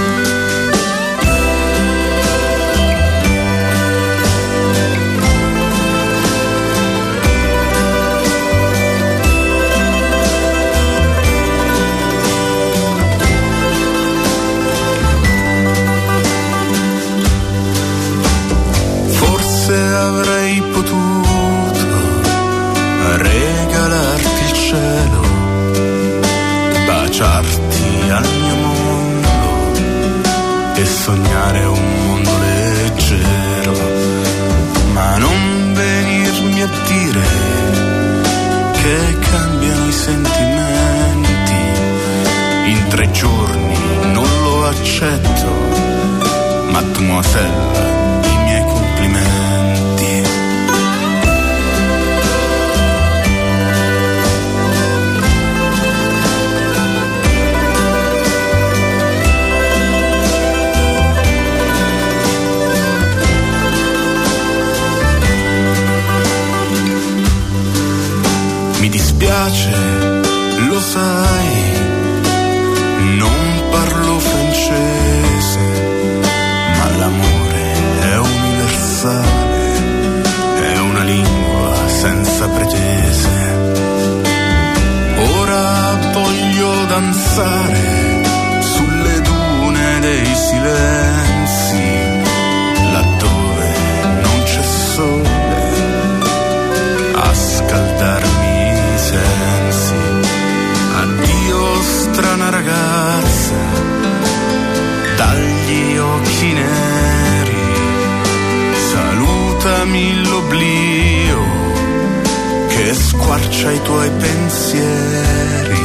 Avrei potuto regalarti il cielo, baciarti al mio mondo e sognare un mondo leggero, ma non venirmi a dire che cambiano i sentimenti. In 3 giorni non lo accetto, mademoiselle, i miei complimenti. Mi dispiace, lo sai, non parlo francese, ma l'amore è universale, è una lingua senza pretese. Ora voglio danzare sulle dune dei silenzi, laddove non c'è sole a scaldarmi sensi. Addio strana ragazza dagli occhi neri, salutami l'oblio che squarcia i tuoi pensieri.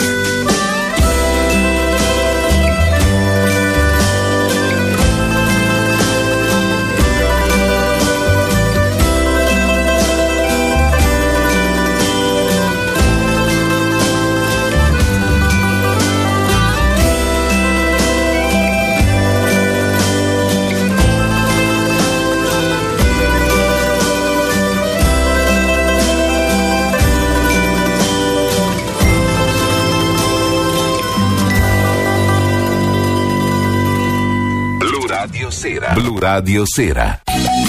Blu Radio Sera.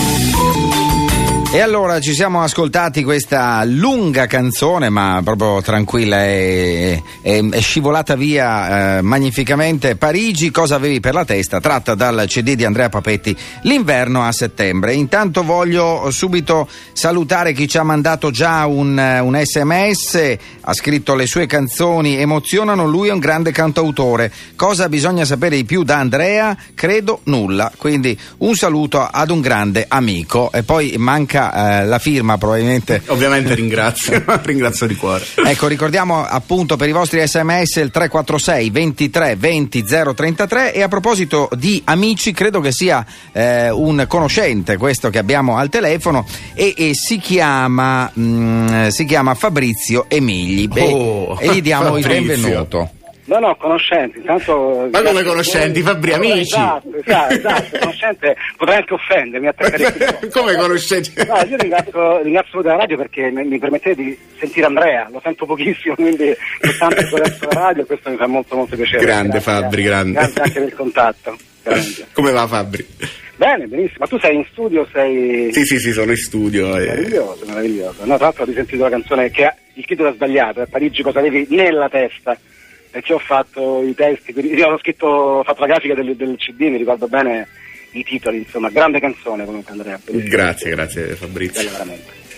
E allora ci siamo ascoltati questa lunga canzone, ma proprio tranquilla, è scivolata via magnificamente. Parigi, cosa avevi per la testa, tratta dal CD di Andrea Papetti, L'inverno a settembre. Intanto voglio subito salutare chi ci ha mandato già un SMS, ha scritto: le sue canzoni emozionano, lui è un grande cantautore. Cosa bisogna sapere di più da Andrea? Credo nulla. Quindi un saluto ad un grande amico. E poi manca la firma, probabilmente. Ovviamente ringrazio di cuore. Ecco, ricordiamo appunto per i vostri SMS il 346 23 20 033. E a proposito di amici, credo che sia un conoscente questo che abbiamo al telefono e si chiama Fabrizio Emigli. E gli diamo il benvenuto. No, conoscenti, intanto... Ma come conoscenti, Fabri, amici? Esatto, conoscente, potrei anche offendermi, attaccare. Come conoscenti? No, io ringrazio della radio perché mi permettete di sentire Andrea, lo sento pochissimo, quindi soltanto attraverso la radio, questo mi fa molto molto piacere. Grande grazie, Fabri, grande. Grazie anche del contatto. Grande. Come va Fabri? Bene, benissimo, ma tu sei in studio, sei... Sì, sono in studio. Meraviglioso. No, tra l'altro ho risentito la canzone che il titolo è sbagliato, è Parigi, cosa avevi nella testa? Perché ho fatto i testi, io ho fatto la grafica del CD, mi ricordo bene i titoli, insomma, grande canzone comunque Andrea. Grazie Fabrizio. Bella veramente.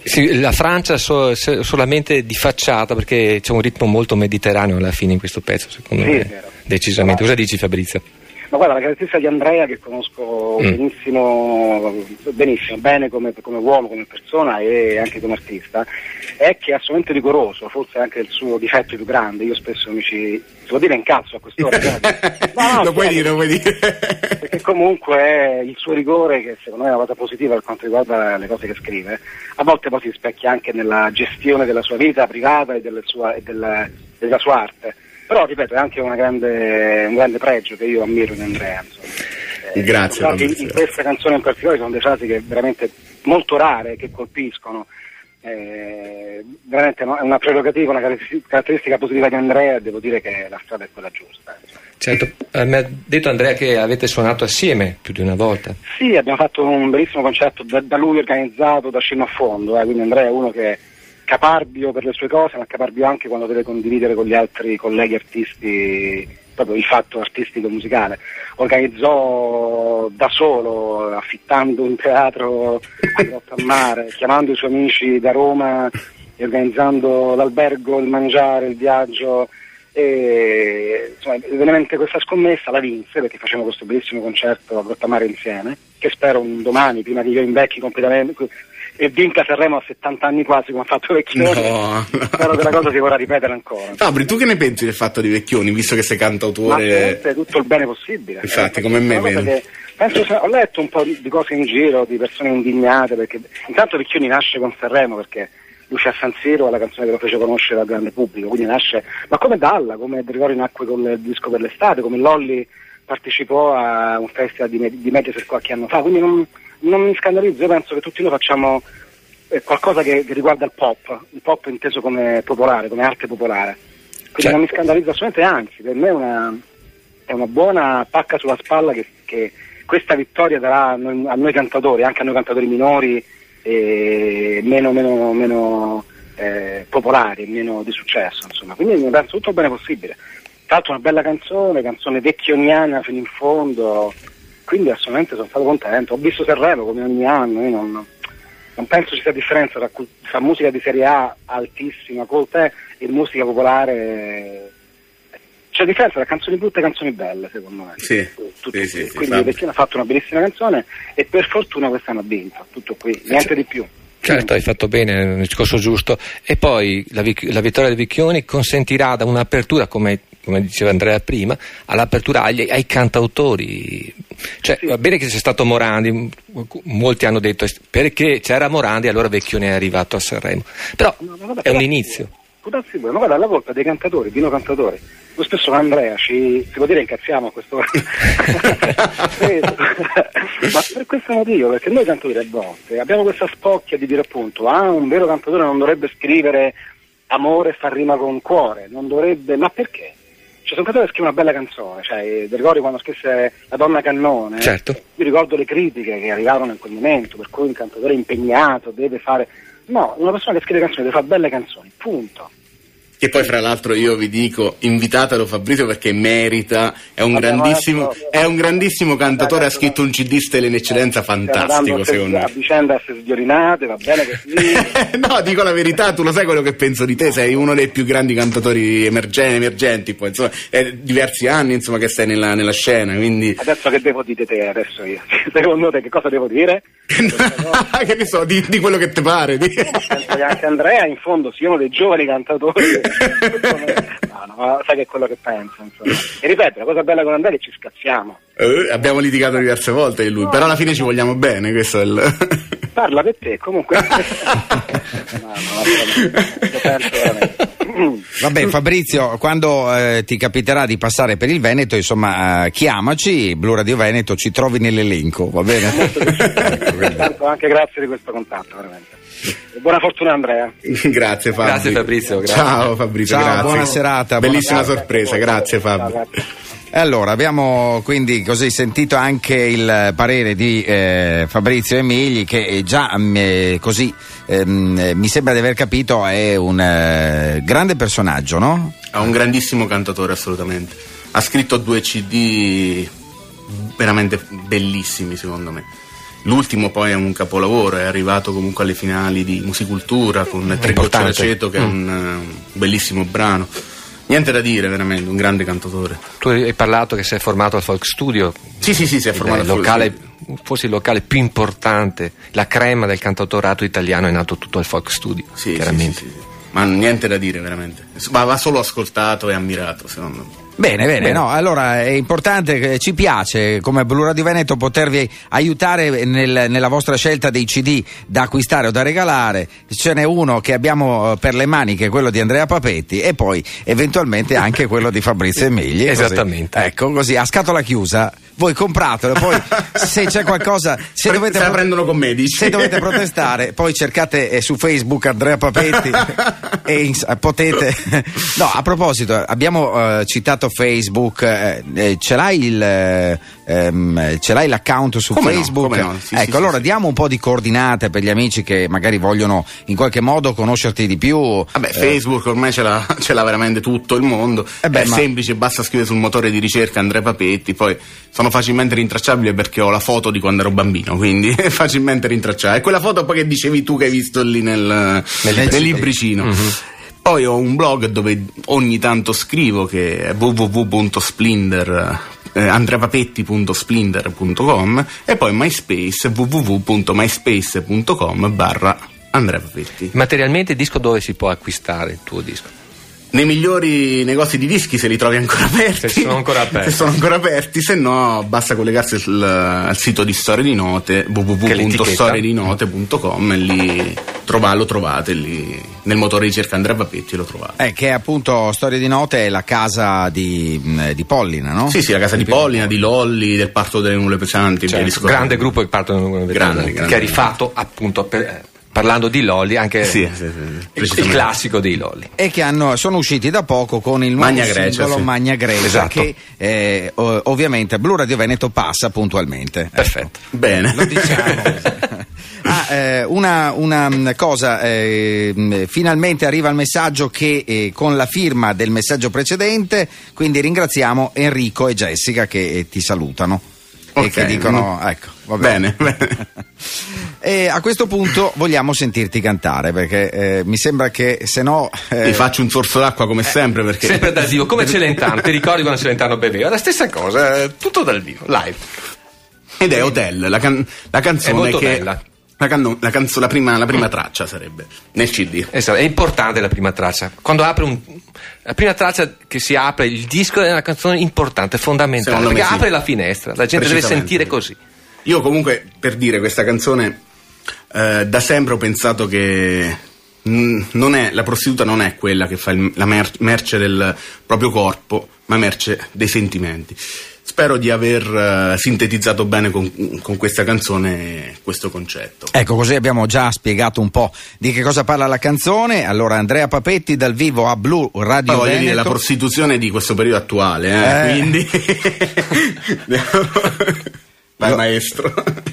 Sì, la Francia solamente di facciata, perché c'è un ritmo molto mediterraneo alla fine in questo pezzo, secondo me. Vero. Decisamente. Cosa dici, Fabrizio? Ma guarda, la caratteristica di Andrea, che conosco benissimo, bene come uomo, come persona e anche come artista, è che è assolutamente rigoroso, forse anche il suo difetto più grande. Io spesso si può dire incazzo a quest'ora. No, lo puoi dire. Perché comunque il suo rigore, che secondo me è una cosa positiva per quanto riguarda le cose che scrive, a volte poi si specchia anche nella gestione della sua vita privata e della sua arte. Però, ripeto, è anche un grande pregio che io ammiro in Andrea. Grazie. In questa canzone in particolare sono delle frasi che veramente molto rare, che colpiscono. Veramente è una prerogativa, una caratteristica positiva di Andrea, e devo dire che la strada è quella giusta. Certo, mi ha detto Andrea che avete suonato assieme più di una volta. Sì, abbiamo fatto un bellissimo concerto da lui organizzato da scino a fondo, quindi Andrea è uno che caparbio per le sue cose, ma caparbio anche quando deve condividere con gli altri colleghi artisti proprio il fatto artistico musicale. Organizzò da solo, affittando un teatro a Grotta al Mare, chiamando i suoi amici da Roma e organizzando l'albergo, il mangiare, il viaggio, e insomma veramente questa scommessa la vinse, perché facevamo questo bellissimo concerto a Grotta al Mare insieme, che spero un domani, prima che io invecchi completamente e vinca Sanremo a 70 anni quasi, come ha fatto Vecchioni. No. Spero che la cosa si vorrà ripetere ancora. Fabri, tu che ne pensi del fatto di Vecchioni, visto che sei cantautore? Ma tutto il bene possibile. Infatti, come me vedo. Ho letto un po' di cose in giro, di persone indignate, perché intanto Vecchioni nasce con Sanremo, perché Luce a San Siro è la canzone che lo fece conoscere al grande pubblico, quindi nasce, ma come Dalla, come Gregorio nacque con il disco per l'estate, come Lolli partecipò a un festival di Mediaset qualche anno fa, quindi non mi scandalizzo. Io penso che tutti noi facciamo qualcosa che riguarda il pop inteso come popolare, come arte popolare, quindi non mi scandalizzo assolutamente, anzi per me è una buona pacca sulla spalla che questa vittoria darà a noi cantatori, anche a noi cantatori minori e meno popolari, meno di successo, insomma, quindi mi penso tutto il bene possibile. Tra l'altro una bella canzone vecchioniana fino in fondo, quindi assolutamente sono stato contento. Ho visto Sanremo come ogni anno, io non penso ci sia differenza tra musica di serie A altissima, colta, e musica popolare. C'è differenza tra canzoni brutte e canzoni belle, secondo me. Sì. Quindi Vecchioni ha fatto una bellissima canzone e per fortuna quest'anno ha vinto, tutto qui, niente di più. Certo, hai fatto bene, è un discorso giusto. E poi la vittoria di Vecchioni consentirà da un'apertura, come diceva Andrea prima, all'apertura ai cantautori. Cioè, va bene che sia stato Morandi, molti hanno detto perché c'era Morandi allora Vecchioni è arrivato a Sanremo, però è un inizio. Ma guarda, la colpa dei cantatori, Dino Cantatori. Lo stesso Andrea si può dire incazziamo a questo ma per questo motivo, perché noi cantatori a volte abbiamo questa spocchia di dire appunto un vero cantatore non dovrebbe scrivere amore e far rima con cuore, non dovrebbe, ma perché? Cioè, sono cantatori che scrivono una bella canzone, cioè ricordi quando scrisse La donna cannone, certo. Io ricordo le critiche che arrivarono in quel momento, per cui un cantatore impegnato deve fare, no, una persona che scrive canzoni deve fare belle canzoni, punto. Che poi fra l'altro io vi dico, invitatelo Fabrizio perché merita, è un grandissimo cantatore, ha scritto un CD stelle in eccellenza fantastico secondo me. A vicenda sdiorinate, va bene così. No, dico la verità, tu lo sai quello che penso di te, sei uno dei più grandi cantatori emergenti, poi insomma è diversi anni insomma che stai nella scena, quindi. Adesso che devo dire te adesso io? Secondo te che cosa devo dire? Che ne so, di quello che ti pare. Penso che anche Andrea in fondo sia uno dei giovani cantatori. No, sai che è quello che penso, insomma. E ripeto, la cosa bella con Andrea è che ci scazziamo. Abbiamo litigato diverse volte io e lui, però alla fine ci vogliamo bene, questo è il. Parla per te, comunque. Vabbè, Fabrizio, quando ti capiterà di passare per il Veneto, insomma, chiamaci, Blu Radio Veneto, ci trovi nell'elenco, va bene? Tanto anche grazie di questo contatto, veramente. Buona fortuna Andrea. Grazie Fabio. Grazie Fabrizio. Grazie. Ciao Fabrizio, ciao, grazie. Buona serata. Bellissima sorpresa, grazie Fabio. Allora, abbiamo quindi così sentito anche il parere di Fabrizio Emigli, che già così mi sembra di aver capito è un grande personaggio, no? È un grandissimo cantatore, assolutamente. Ha scritto 2 CD veramente bellissimi, secondo me. L'ultimo poi è un capolavoro, è arrivato comunque alle finali di Musicultura con Tre gocce d'aceto, che è un bellissimo brano. Niente da dire, veramente, un grande cantautore. Tu hai parlato che sei formato al Folk Studio. Sì, si è formato al locale, forse il locale più importante, la crema del cantautorato italiano è nato tutto al Folk Studio, chiaramente. Sì. Ma niente da dire, veramente. Va solo ascoltato e ammirato, secondo me. Bene. No, allora è importante, ci piace come Blu Radio Veneto potervi aiutare nella vostra scelta dei CD da acquistare o da regalare. Ce n'è uno che abbiamo per le mani, che è quello di Andrea Papetti, e poi eventualmente anche quello di Fabrizio Emigli. Esattamente. Ecco, così a scatola chiusa. Voi compratelo, poi se c'è qualcosa, se la prendono con me, dici. Se dovete protestare, poi cercate su Facebook Andrea Papetti e potete. No, a proposito, abbiamo citato Facebook, ce l'hai l'account su come Facebook? No? Sì, ecco, allora diamo un po' di coordinate per gli amici che magari vogliono in qualche modo conoscerti di più. Vabbè, Facebook ormai ce l'ha veramente tutto il mondo. È semplice, basta scrivere sul motore di ricerca Andrea Papetti, poi sono facilmente rintracciabile perché ho la foto di quando ero bambino, quindi è facilmente rintracciabile. È quella foto poi che dicevi tu che hai visto lì nel libricino. Mm-hmm. Poi ho un blog dove ogni tanto scrivo, che è andreapapetti.splinter.com, e poi MySpace, www.myspace.com/Andrea Papetti. Materialmente il disco dove si può acquistare il tuo disco? Nei migliori negozi di dischi, se li trovi ancora aperti. Se sono ancora aperti. Se no basta collegarsi al sito di Storie di Note, www.storiedinote.com, e lì lo trovate lì nel motore di ricerca Andrea Papetti, lo trovate. Che appunto Storie di Note è la casa di Pollina, no? Sì, la casa di Pollina, di Lolli, del Parto delle Nuvole Pesanti, grande gruppo del Parto delle Nuvole Pesanti, che ha rifatto appunto parlando di Lolli, anche il classico dei Lolli. E che sono usciti da poco con il nuovo singolo Magna Grecia, esatto. Che ovviamente Blu Radio Veneto passa puntualmente. Perfetto. Ecco. Bene. Lo diciamo. Una cosa, finalmente arriva il messaggio che con la firma del messaggio precedente, quindi ringraziamo Enrico e Jessica che ti salutano. E che dicono, ecco, va bene. E a questo punto vogliamo sentirti cantare, perché mi sembra che se no ti faccio un sorso d'acqua come sempre, perché sempre dal vivo, come Celentano. Ti ricordi quando Celentano beveva? La stessa cosa, tutto dal vivo, live. Ed è Hotel, la canzone è molto che bella. La prima traccia sarebbe nel CD. Esatto, è importante la prima traccia. Quando apre la prima traccia che si apre il disco è una canzone importante, fondamentale, perché apre la finestra, la gente deve sentire così. Io comunque, per dire, questa canzone da sempre ho pensato che la prostituta non è quella che fa la merce del proprio corpo, ma merce dei sentimenti. Spero di aver sintetizzato bene con questa canzone questo concetto. Ecco, così abbiamo già spiegato un po' di che cosa parla la canzone. Allora, Andrea Papetti dal vivo a Blu Radio Veneto. Dire la prostituzione di questo periodo attuale, quindi vai maestro.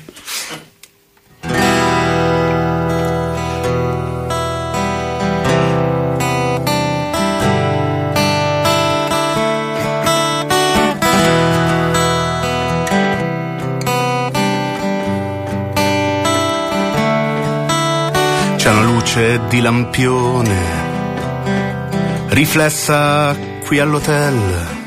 C'è una luce di lampione riflessa qui all'hotel.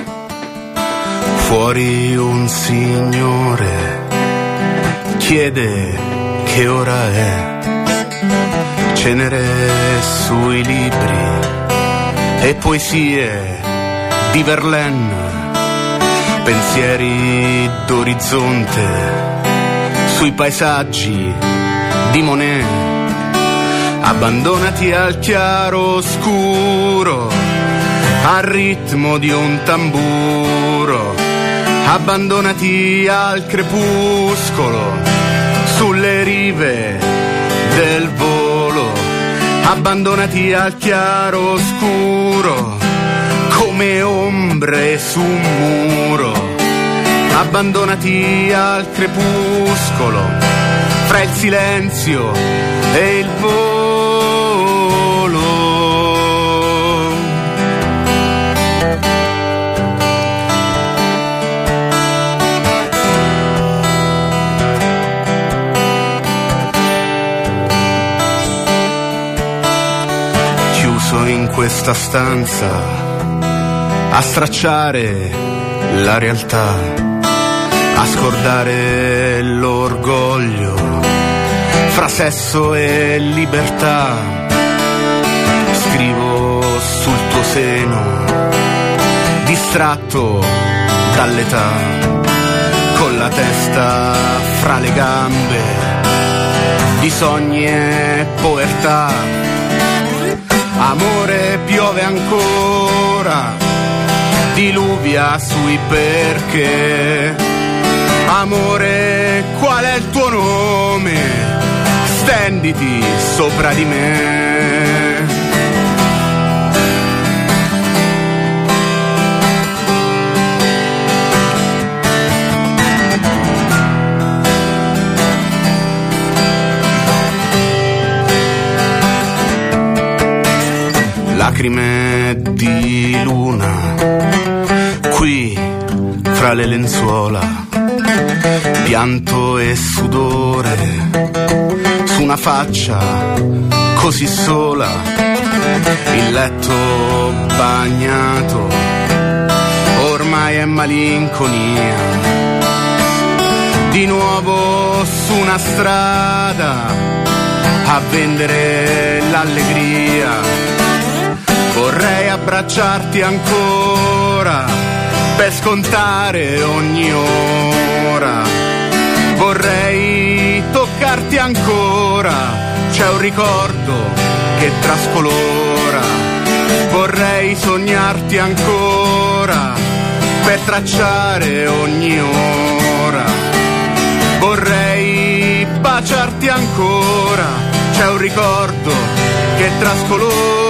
Fuori un signore chiede che ora è. Cenere sui libri e poesie di Verlaine, pensieri d'orizzonte sui paesaggi di Monet. Abbandonati al chiaro scuro, al ritmo di un tamburo. Abbandonati al crepuscolo, sulle rive del volo. Abbandonati al chiaro scuro, come ombre su un muro. Abbandonati al crepuscolo, fra il silenzio e il volo. questa stanza a stracciare la realtà, a scordare l'orgoglio fra sesso e libertà. Scrivo sul tuo seno, distratto dall'età, con la testa fra le gambe, di sogni e povertà. Amore, piove ancora, diluvia sui perché. Amore, qual è il tuo nome? Stenditi sopra di me. Lacrime di luna, qui fra le lenzuola, pianto e sudore, su una faccia così sola, il letto bagnato, ormai è malinconia, di nuovo su una strada, a vendere l'allegria. Vorrei abbracciarti ancora, per scontare ogni ora. Vorrei toccarti ancora, c'è un ricordo che trascolora. Vorrei sognarti ancora, per tracciare ogni ora. Vorrei baciarti ancora, c'è un ricordo che trascolora.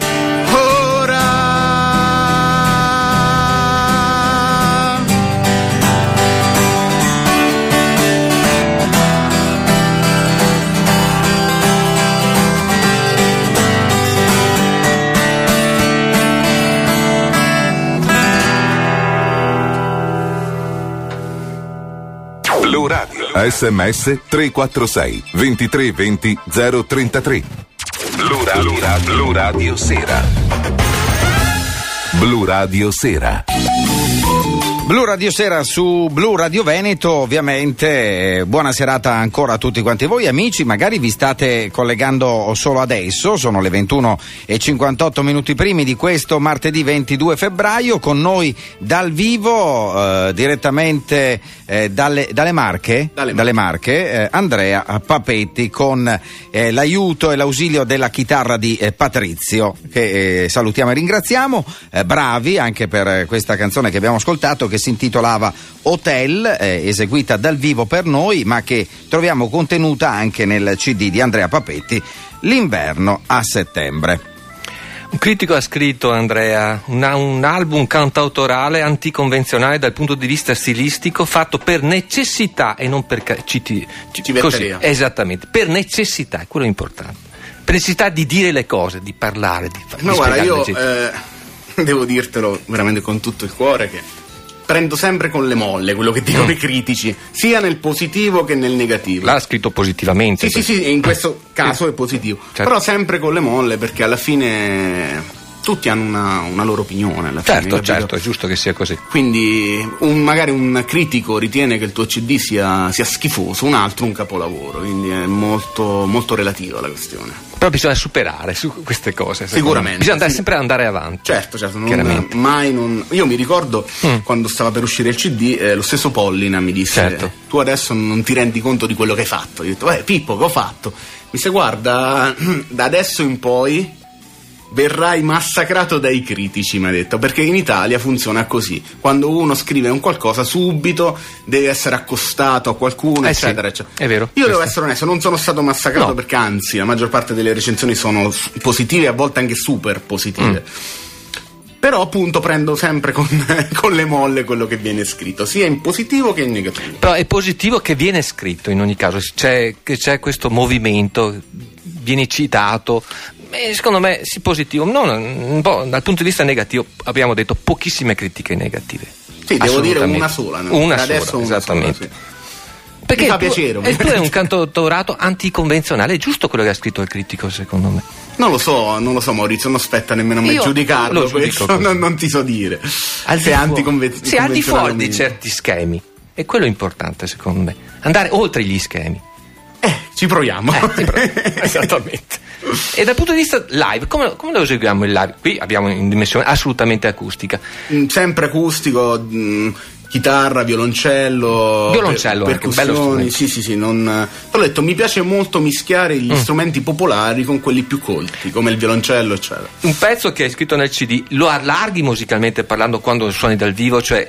Blu Radio. SMS 346 2320 033. Blu Radio Sera. Blu Radio Sera. Blu Radio Sera su Blu Radio Veneto, ovviamente. Buona serata ancora a tutti quanti voi amici, magari vi state collegando solo adesso, sono le 21:58 primi di questo martedì 22 febbraio, con noi dal vivo, direttamente dalle Marche, Andrea Papetti, con l'aiuto e l'ausilio della chitarra di Patrizio, che salutiamo e ringraziamo, bravi anche per questa canzone che abbiamo ascoltato, che si intitolava Hotel, eseguita dal vivo per noi, ma che troviamo contenuta anche nel CD di Andrea Papetti, L'inverno a settembre. Un critico ha scritto, Andrea, un album cantautorale anticonvenzionale dal punto di vista stilistico, fatto per necessità e non per così, esattamente, per necessità, è quello importante, per necessità di dire le cose, di parlare, di no, guarda, io devo dirtelo veramente con tutto il cuore che prendo sempre con le molle quello che dicono i critici, sia nel positivo che nel negativo. L'ha scritto positivamente. Sì, in questo caso è positivo, certo. Però sempre con le molle, perché alla fine tutti hanno una loro opinione. Alla fine, certo, è giusto che sia così. Quindi magari un critico ritiene che il tuo CD sia schifoso, un altro un capolavoro, quindi è molto, molto relativa la questione. Però bisogna superare su queste cose. Sicuramente. Bisogna sempre andare avanti. Certo. Io mi ricordo quando stava per uscire il CD, lo stesso Pollina mi disse: certo, tu adesso non ti rendi conto di quello che hai fatto. Io ho detto: Pippo, che ho fatto? Mi disse: guarda, da adesso in poi verrai massacrato dai critici, mi ha detto, perché in Italia funziona così: quando uno scrive un qualcosa subito deve essere accostato a qualcuno, eccetera, sì, eccetera. È vero. Io devo essere onesto, non sono stato massacrato, perché anzi la maggior parte delle recensioni sono positive, a volte anche super positive. Però appunto prendo sempre con le molle quello che viene scritto, sia in positivo che in negativo. Però è positivo che viene scritto in ogni caso, c'è questo movimento, viene citato. Secondo me sì, positivo. Un po' dal punto di vista negativo abbiamo detto pochissime critiche negative. Sì, devo dire una sola. Adesso esattamente. Sola, sì. Perché mi fa piacere. E tu è un cantautorato anticonvenzionale, è giusto quello che ha scritto il critico, secondo me. Non lo so Maurizio, non aspetta nemmeno a me giudicarlo, questo non ti so dire. Al di fuori di certi schemi, e quello è importante secondo me, andare oltre gli schemi. Ci proviamo. Esattamente. E dal punto di vista live, come lo eseguiamo il live? Qui abbiamo in dimensione assolutamente acustica. Sempre acustico, chitarra, violoncello, percussioni. Sì, non. T'ho detto, mi piace molto mischiare gli strumenti popolari con quelli più colti, come il violoncello, eccetera. Un pezzo che hai scritto nel CD, lo allarghi musicalmente parlando quando suoni dal vivo, cioè.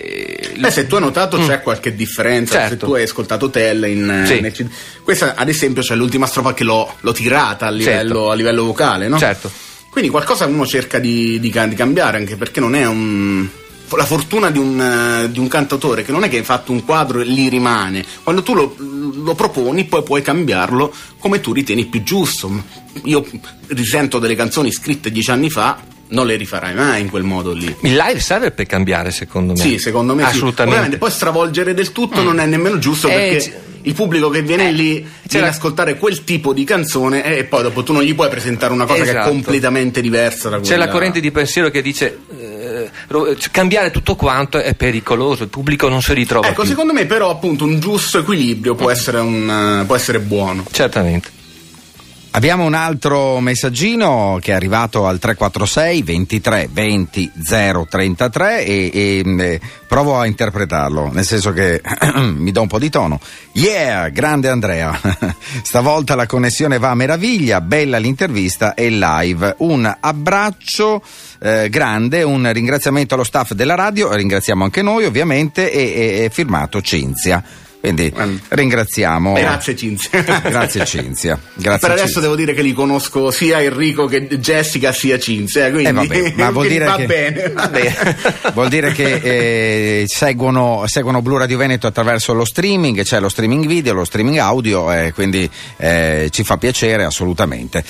Se tu hai notato c'è qualche differenza, certo. Se tu hai ascoltato Tell nel CD. Questa ad esempio c'è l'ultima strofa che l'ho tirata a livello vocale, no? Certo. Quindi qualcosa uno cerca di cambiare, anche perché non è la fortuna di un cantautore, che non è che hai fatto un quadro e lì rimane. Quando tu lo proponi, poi puoi cambiarlo come tu ritieni più giusto. Io risento delle canzoni scritte 10 anni fa, non le rifarai mai in quel modo lì. Il live serve per cambiare, secondo me. Sì, secondo me assolutamente. Sì. Ovviamente poi stravolgere del tutto non è nemmeno giusto, perché il pubblico che viene lì deve ascoltare quel tipo di canzone e poi dopo tu non gli puoi presentare una cosa che è completamente diversa da quella. C'è la corrente di pensiero che dice cambiare tutto quanto è pericoloso, il pubblico non si ritrova più. Secondo me però appunto un giusto equilibrio può essere buono. Certamente. Abbiamo un altro messaggino che è arrivato al 346 23 20 033 e provo a interpretarlo, nel senso che mi do un po' di tono. Yeah, grande Andrea, stavolta la connessione va a meraviglia, bella l'intervista e live. Un abbraccio grande, un ringraziamento allo staff della radio, ringraziamo anche noi ovviamente, e firmato Cinzia. Quindi ringraziamo. Grazie Cinzia. Grazie Cinzia. Grazie, per adesso devo dire che li conosco sia Enrico che Jessica sia Cinzia, quindi vabbè, ma vuol dire va che, bene. Vuol dire che seguono Blu Radio Veneto attraverso lo streaming, c'è lo streaming video, lo streaming audio, quindi ci fa piacere assolutamente.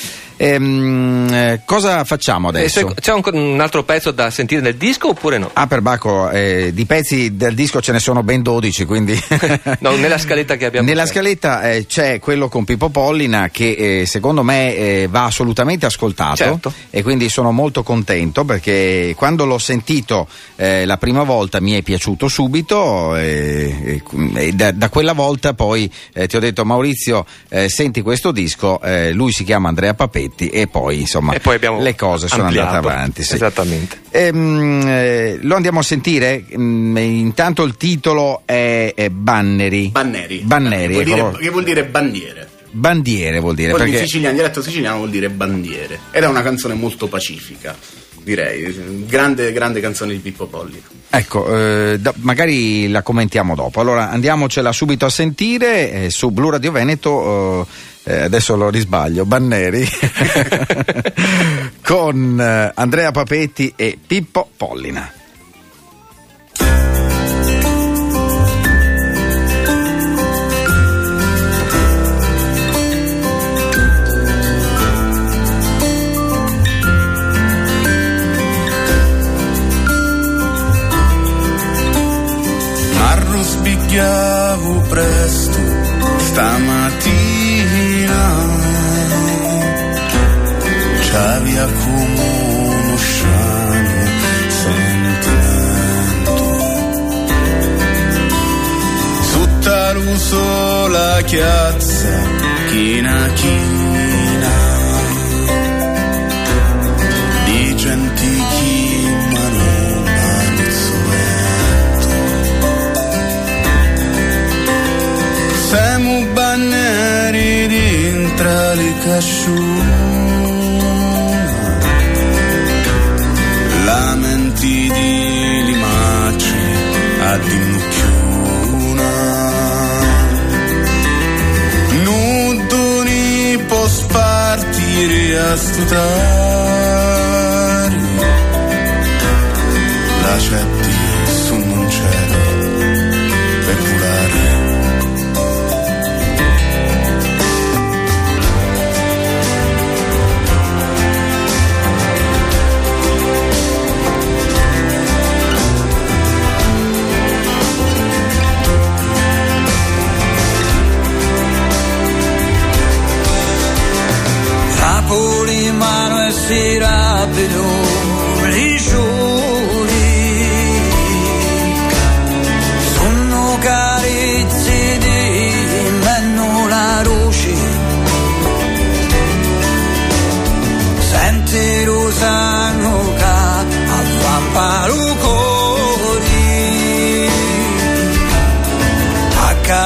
Cosa facciamo adesso? C'è un altro pezzo da sentire nel disco oppure no? Per Bacco, di pezzi del disco ce ne sono ben 12, quindi no, nella scaletta che abbiamo. Nella scaletta c'è quello con Pippo Pollina che secondo me va assolutamente ascoltato, certo. E quindi sono molto contento perché quando l'ho sentito la prima volta mi è piaciuto subito e da quella volta poi ti ho detto Maurizio senti questo disco, lui si chiama Andrea Papetti e poi insomma le cose sono andate avanti. Sì. Esattamente. Lo andiamo a sentire. Intanto il titolo è Banneri. Che vuol dire bandiere. Bandiere vuol dire. Poi in dialetto siciliano vuol dire bandiere. Ed è una canzone molto pacifica, direi. Grande canzone di Pippo Pollina. Ecco, magari la commentiamo dopo. Allora andiamocela subito a sentire su Blu Radio Veneto. Adesso lo risbaglio, Banneri con Andrea Papetti e Pippo Pollina. Arrospigliavo presto stamattina, c'aveva come uno sciano sentimento, sotto l'uso la chiazza china di gente chi ma non manuzzuetto, siamo banneri dentro le casciune, lamenti di limaci a dinnucchiuna, nudoni può spartire a stutare, lasciati su un cielo per volare. Napoli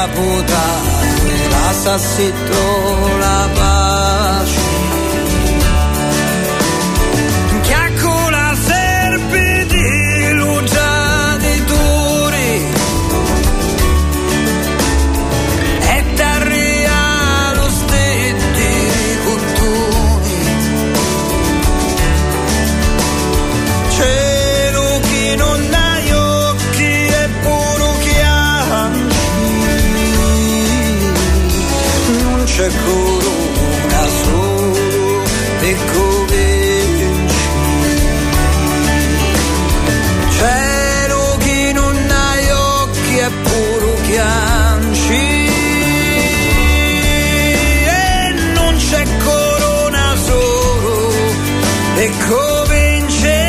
puta la sassito la pace chiaccola serpi di lucia di duri e tarria lo stetti culturi cielo che non hai occhi e puro chianci non c'è corona solo per convinci cielo che non hai occhi e puro chianci e non c'è corona solo per convinci.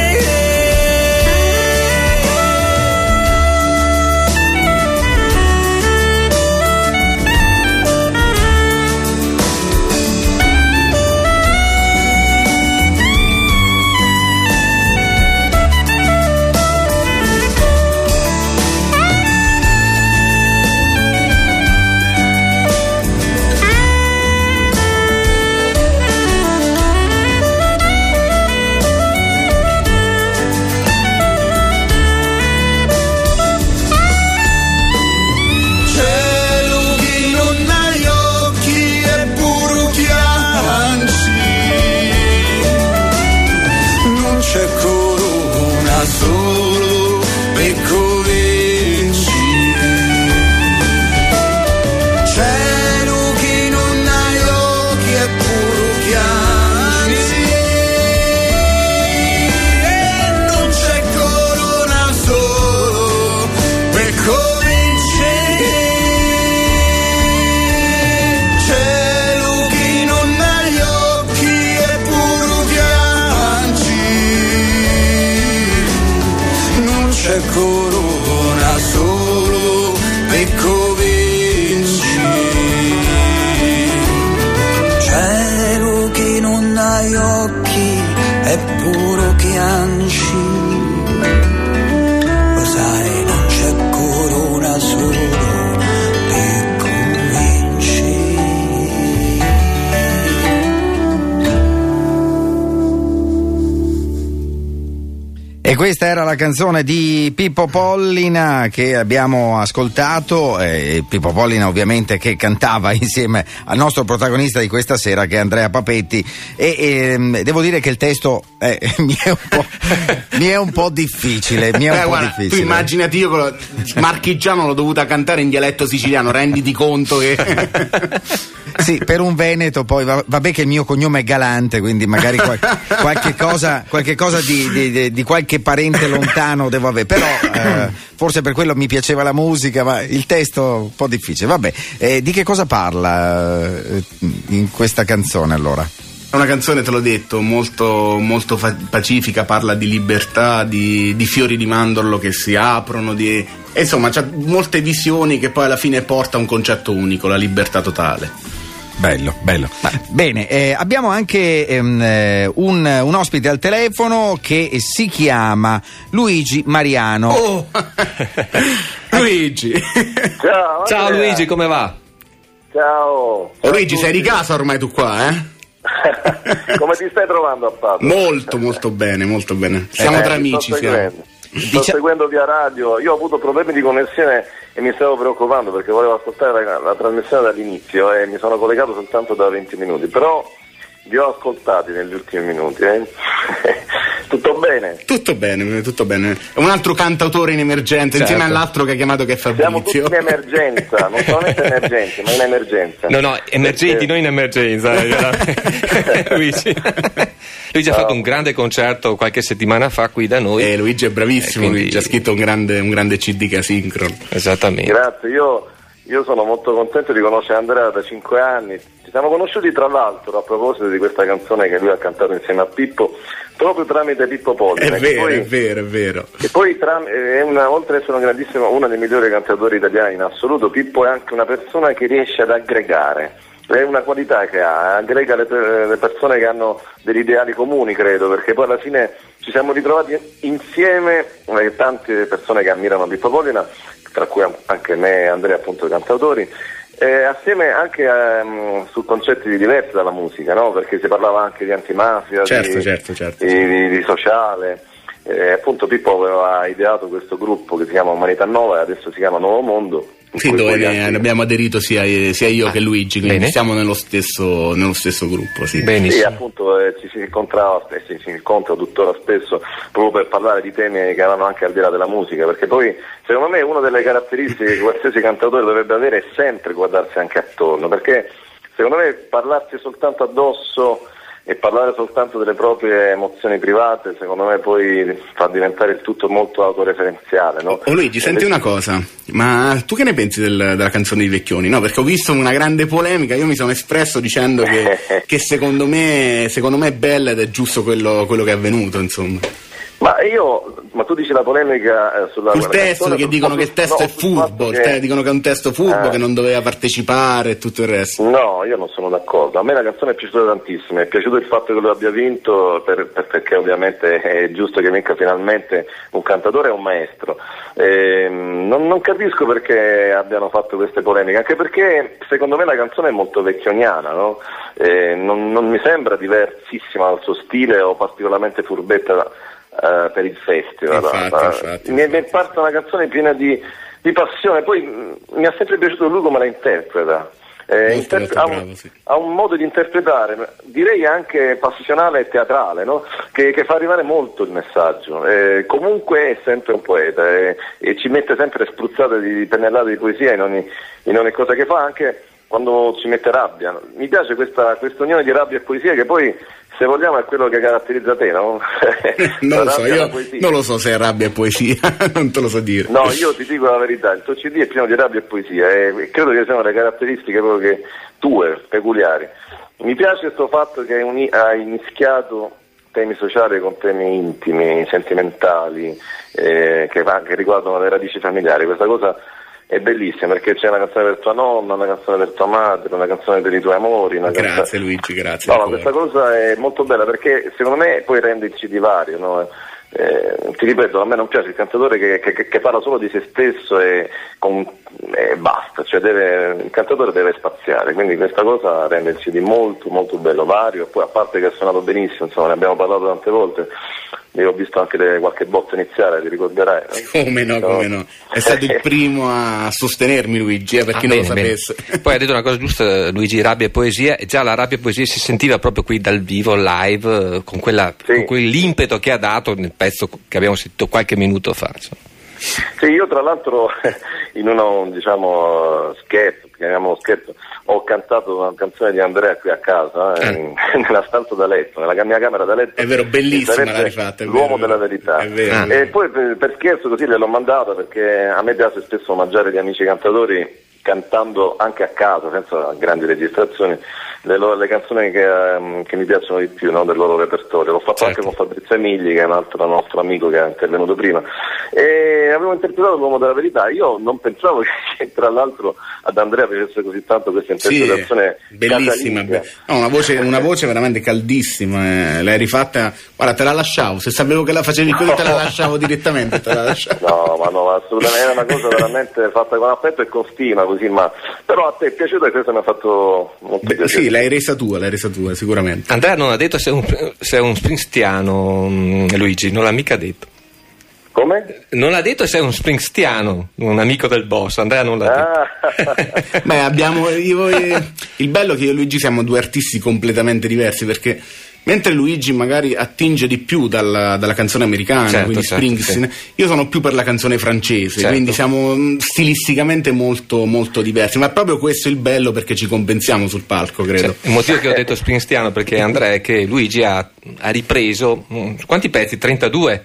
Cielo che non hai occhi e puro chianci non c'è corona solo per convinci cielo che non hai occhi e puro chianci e non c'è corona solo per convinci cielo che non hai occhi e puro chianci non c'è corona solo per convinci cielo che non hai occhi e puro chianci lo sai non c'è corona solo per convinci. E questa era la canzone di Pippo Pollina che abbiamo ascoltato, Pippo Pollina ovviamente che cantava insieme al nostro protagonista di questa sera che è Andrea Papetti e devo dire che il testo mi è un po' difficile, guarda, tu immaginati io con marchigiano l'ho dovuta cantare in dialetto siciliano, renditi conto che sì, per un veneto poi vabbè che il mio cognome è Galante, quindi magari qualche cosa di qualche parente lontano devo avere, però forse per quello mi piaceva la musica, ma il testo un po' difficile. Vabbè, di che cosa parla in questa canzone allora? È una canzone, te l'ho detto, molto, molto pacifica, parla di libertà, di fiori di mandorlo che si aprono, insomma c'ha molte visioni che poi alla fine porta a un concetto unico, la libertà totale. Bello. Bene, abbiamo anche un ospite al telefono che si chiama Luigi Mariano. Oh. Luigi. Ciao Luigi, come va? Ciao. Luigi, sei di casa ormai tu qua, eh? Come ti stai trovando a Padova? Molto bene, molto bene. Siamo tra amici. Sto seguendo via radio. Io ho avuto problemi di connessione e mi stavo preoccupando perché volevo ascoltare la trasmissione dall'inizio e mi sono collegato soltanto da 20 minuti, però vi ho ascoltati negli ultimi minuti. Tutto bene? Tutto bene. Un altro cantautore in emergenza, certo, insieme all'altro che ha chiamato che è Fabrizio. Siamo tutti in emergenza, non solamente emergenti, ma in emergenza. No, emergenti, non in emergenza. Luigi ha fatto un grande concerto qualche settimana fa qui da noi. Luigi è bravissimo, quindi Luigi ha scritto un grande CD che è Synchron. Esattamente. Grazie, io sono molto contento di conoscere Andrea da 5 anni. Ci siamo conosciuti tra l'altro a proposito di questa canzone che lui ha cantato insieme a Pippo, proprio tramite Pippo Pollina. È vero. E poi oltre ad essere uno dei migliori cantatori italiani in assoluto, Pippo è anche una persona che riesce ad aggregare. È una qualità che aggrega le persone che hanno degli ideali comuni, credo, perché poi alla fine ci siamo ritrovati insieme, tante persone che ammirano Pippo Pollina, tra cui anche me e Andrea, appunto, cantautori, assieme anche su concetti diversi dalla musica, no? Perché si parlava anche di antimafia, certo. Di sociale. Appunto Pippo aveva ideato questo gruppo che si chiama Umanità Nova e adesso si chiama Nuovo Mondo. Sì, dove ne abbiamo aderito sia io che Luigi, quindi siamo nello stesso gruppo. Sì. Sì, appunto ci si incontrava e si incontra tuttora spesso proprio per parlare di temi che vanno anche al di là della musica, perché poi secondo me una delle caratteristiche che qualsiasi cantautore dovrebbe avere è sempre guardarsi anche attorno, perché secondo me parlarsi soltanto addosso e parlare soltanto delle proprie emozioni private, secondo me poi fa diventare il tutto molto autoreferenziale, no? Luigi, senti una cosa, ma tu che ne pensi della canzone di Vecchioni? No, perché ho visto una grande polemica, io mi sono espresso dicendo che secondo me è bella ed è giusto quello che è avvenuto, insomma. Ma tu dici la polemica sulla sul testo, che dicono che il testo è furbo, dicono che è un testo furbo, che non doveva partecipare e tutto il resto. No, io non sono d'accordo. A me la canzone è piaciuta tantissimo, è piaciuto il fatto che lui abbia vinto perché ovviamente è giusto che vinca finalmente un cantatore e un maestro. Non capisco perché abbiano fatto queste polemiche, anche perché secondo me la canzone è molto vecchioniana, no? Non mi sembra diversissima dal suo stile o particolarmente furbetta per il festival. Infatti. Mi è parsa una canzone piena di passione, poi mi ha sempre piaciuto lui come la interpreta. Ha un modo di interpretare, direi anche passionale e teatrale, no? che fa arrivare molto il messaggio. Comunque è sempre un poeta e ci mette sempre spruzzate di pennellate di poesia in ogni cosa che fa, anche quando ci mette rabbia. Mi piace questa unione di rabbia e poesia, che poi, se vogliamo, è quello che caratterizza te, no? Non lo so, io non lo so se è rabbia e poesia, non te lo so dire. No, io ti dico la verità, il tuo CD è pieno di rabbia e poesia e credo che siano le caratteristiche proprio tue, peculiari. Mi piace questo fatto che hai mischiato temi sociali con temi intimi, sentimentali, che riguardano le radici familiari. Questa cosa è bellissima, perché c'è una canzone per tua nonna, una canzone per tua madre, una canzone per i tuoi amori. Grazie Luigi, grazie. No, questa cosa è molto bella, perché secondo me poi rende il CD vario, no? Ti ripeto, a me non piace il cantatore che parla solo di se stesso e basta, cioè il cantatore deve spaziare, quindi questa cosa rende il CD molto molto bello, vario, e poi a parte che ha suonato benissimo, insomma, ne abbiamo parlato tante volte. Io ho visto anche qualche botta iniziale, ti ricorderai, no? Come no, è stato il primo a sostenermi, Luigi, per chi non lo sapesse. Poi ha detto una cosa giusta, Luigi, rabbia e poesia, e già la rabbia e poesia si sentiva proprio qui dal vivo, live, con quell'impeto che ha dato nel pezzo che abbiamo sentito qualche minuto fa, insomma. Sì, io tra l'altro in uno scherzo, chiamiamolo scherzo, ho cantato una canzone di Andrea qui a casa, nella stanza da letto, nella mia camera da letto. È vero, bellissima l'hai fatta, L'uomo della verità. È vero. E poi per scherzo così gliel'ho mandata, perché a me piace spesso omaggiare gli amici cantatori cantando anche a casa, senza grandi registrazioni, le canzoni che mi piacciono di più, no, del loro repertorio. L'ho fatto anche con Fabrizio Emigli, che è un altro nostro amico che è intervenuto prima, e avevo interpretato L'uomo della verità. Io non pensavo che tra l'altro ad Andrea piacesse così tanto questa interpretazione. Bellissima, una voce veramente caldissima, l'hai rifatta, guarda, te la lasciavo, se sapevo che la facevi così te la lasciavo direttamente, te la lasciavo. No, assolutamente, era una cosa veramente fatta con affetto e con stima, così, ma però a te è piaciuto e questo mi ha fatto molto piacere. Sì, l'hai resa tua sicuramente. Andrea non ha detto se è un springstiano, Luigi, non l'ha mica detto. Come? Non ha detto se è un springstiano, un amico del boss. Andrea non l'ha detto. Beh, il bello è che io e Luigi siamo due artisti completamente diversi, perché mentre Luigi magari attinge di più dalla canzone americana, quindi Springsteen, sì. Io sono più per la canzone francese, quindi siamo stilisticamente molto molto diversi, ma è proprio questo il bello, perché ci compensiamo sul palco, credo. Il motivo che ho detto springstiano, perché Andrea, è che Luigi ha ripreso quanti pezzi? 32?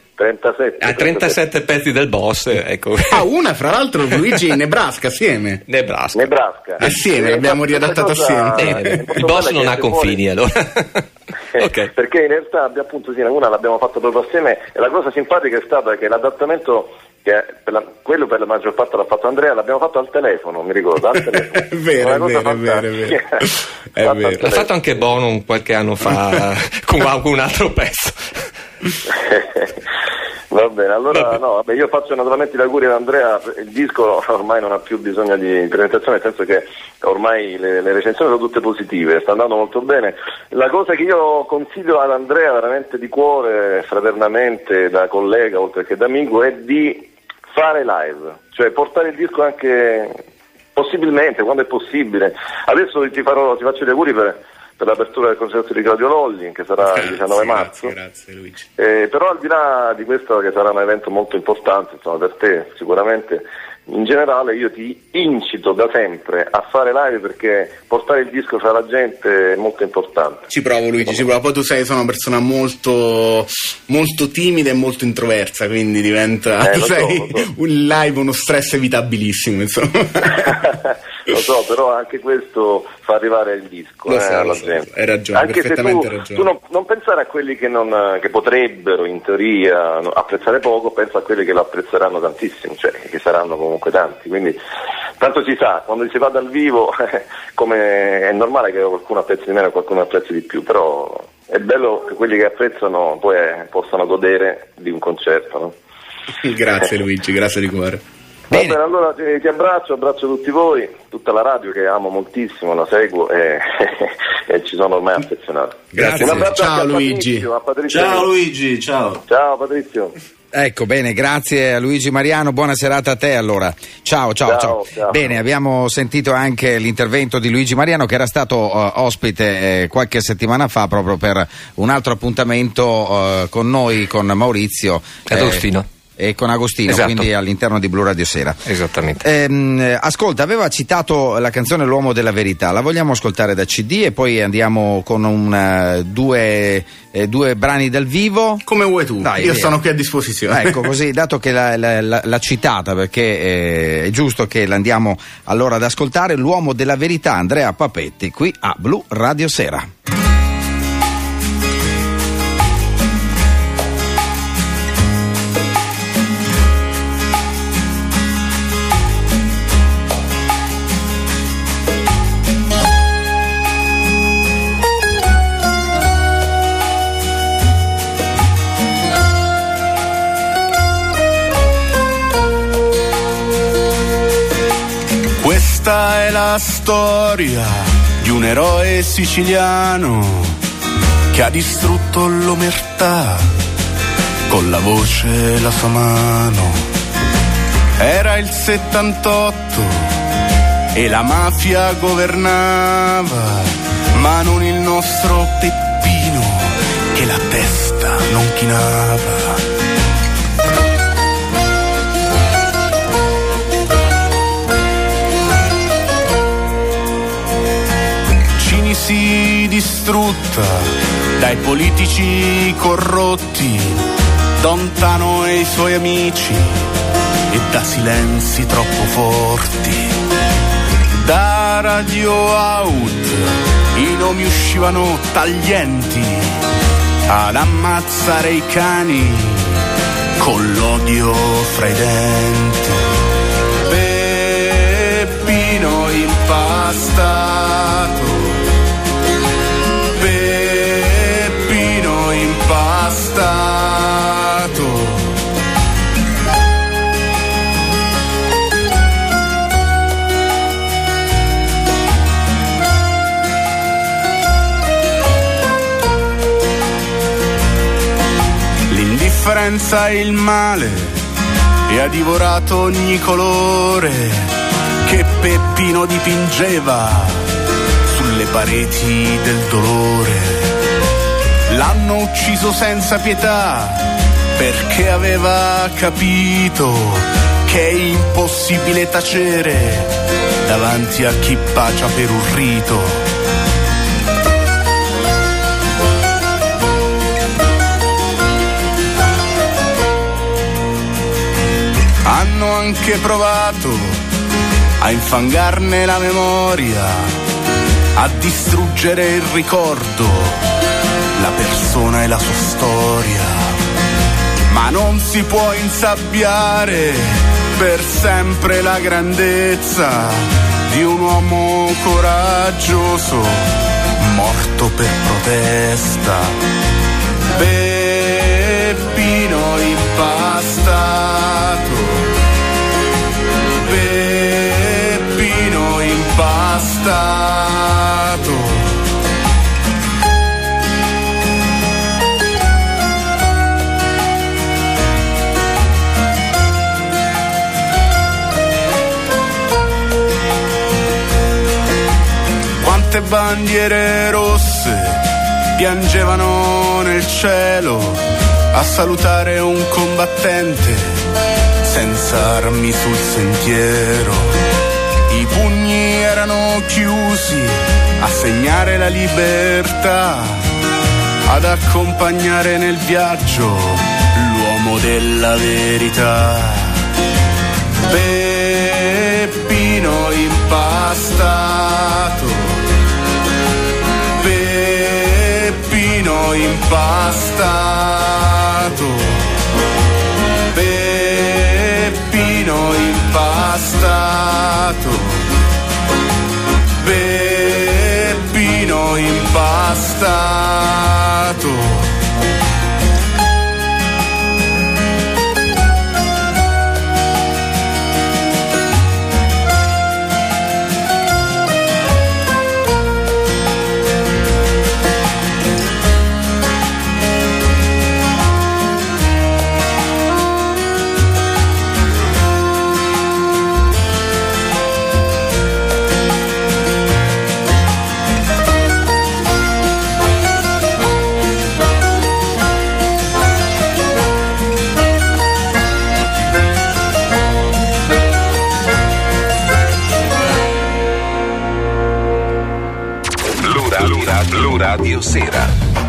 37 pezzi del boss, ecco. Una fra l'altro Luigi in Nebraska assieme. Assieme, l'abbiamo riadattato assieme. Il boss non ha confini, allora. Okay. Perché in realtà una l'abbiamo fatto proprio assieme, e la cosa simpatica è stata che l'adattamento, quello per la maggior parte l'ha fatto Andrea, l'abbiamo fatto al telefono, mi ricordo, al telefono. È vero. L'ha fatto anche Bono qualche anno fa con un altro pezzo. No, Va bene, allora no, vabbè, io faccio naturalmente gli auguri ad Andrea, il disco ormai non ha più bisogno di presentazione, nel senso che ormai le recensioni sono tutte positive, sta andando molto bene. La cosa che io consiglio ad Andrea veramente di cuore, fraternamente, da collega oltre che da amico, è di fare live, cioè portare il disco anche possibilmente, quando è possibile. Adesso ti faccio gli auguri per l'apertura del concerto di Claudio Lolli, che sarà il 19 marzo. Grazie Luigi. Però al di là di questo, che sarà un evento molto importante, insomma, per te sicuramente, in generale io ti incito da sempre a fare live, perché portare il disco fra la gente è molto importante. Ci provo Luigi, poi tu sei una persona molto molto timida e molto introversa, quindi diventa un live uno stress evitabilissimo, insomma. Lo so, però anche questo fa arrivare il disco alla gente. Hai ragione, anche perfettamente se tu non pensare a quelli che potrebbero in teoria apprezzare poco, pensa a quelli che lo apprezzeranno tantissimo, cioè che saranno comunque tanti, quindi tanto si sa, quando si va dal vivo come è normale che qualcuno apprezzi di meno e qualcuno apprezzi di più, però è bello che quelli che apprezzano poi possano godere di un concerto, no? Grazie Luigi, grazie di cuore. Va bene, allora ti abbraccio tutti voi, tutta la radio che amo moltissimo, la seguo e ci sono ormai affezionato. Grazie. Un abbraccio Ciao Luigi. A Patrizio. Ciao Luigi, ciao. Ciao Patrizio. Ecco, bene, grazie a Luigi Mariano, buona serata a te allora. Ciao. Bene, abbiamo sentito anche l'intervento di Luigi Mariano, che era stato ospite qualche settimana fa proprio per un altro appuntamento con noi, con Maurizio. Agostino. E con Agostino, esatto. Quindi all'interno di Blu Radio Sera. Esattamente. Ascolta, aveva citato la canzone L'uomo della verità, la vogliamo ascoltare da CD e poi andiamo con due brani dal vivo? Come vuoi tu. Dai, io sono qui a disposizione. Ecco, così, dato che l'ha citata, perché è giusto che l'andiamo allora ad ascoltare, L'uomo della verità, Andrea Papetti, qui a Blu Radio Sera. Questa è la storia di un eroe siciliano che ha distrutto l'omertà con la voce e la sua mano. Era il 78 e la mafia governava, ma non il nostro Peppino che la testa non chinava. Si distrutta dai politici corrotti, Dontano e i suoi amici, e da silenzi troppo forti. Da Radio Out i nomi uscivano taglienti ad ammazzare i cani con l'odio fra i denti. Peppino impastato, Peppino impastato. L'indifferenza e il male e ha divorato ogni colore che Peppino dipingeva sulle pareti del dolore. L'hanno ucciso senza pietà perché aveva capito che è impossibile tacere davanti a chi bacia per un rito. Hanno anche provato a infangarne la memoria, a distruggere il ricordo, la persona e la sua storia, ma non si può insabbiare per sempre la grandezza di un uomo coraggioso morto per protesta. Peppino impastato, impastato, Peppino impastato. Quante bandiere rosse piangevano nel cielo a salutare un combattente senza armi sul sentiero. I pugni erano chiusi a segnare la libertà, ad accompagnare nel viaggio l'uomo della verità. Peppino impastato, Peppino impastato, Peppino impastato, Peppino impastato. Blu Radio Sera.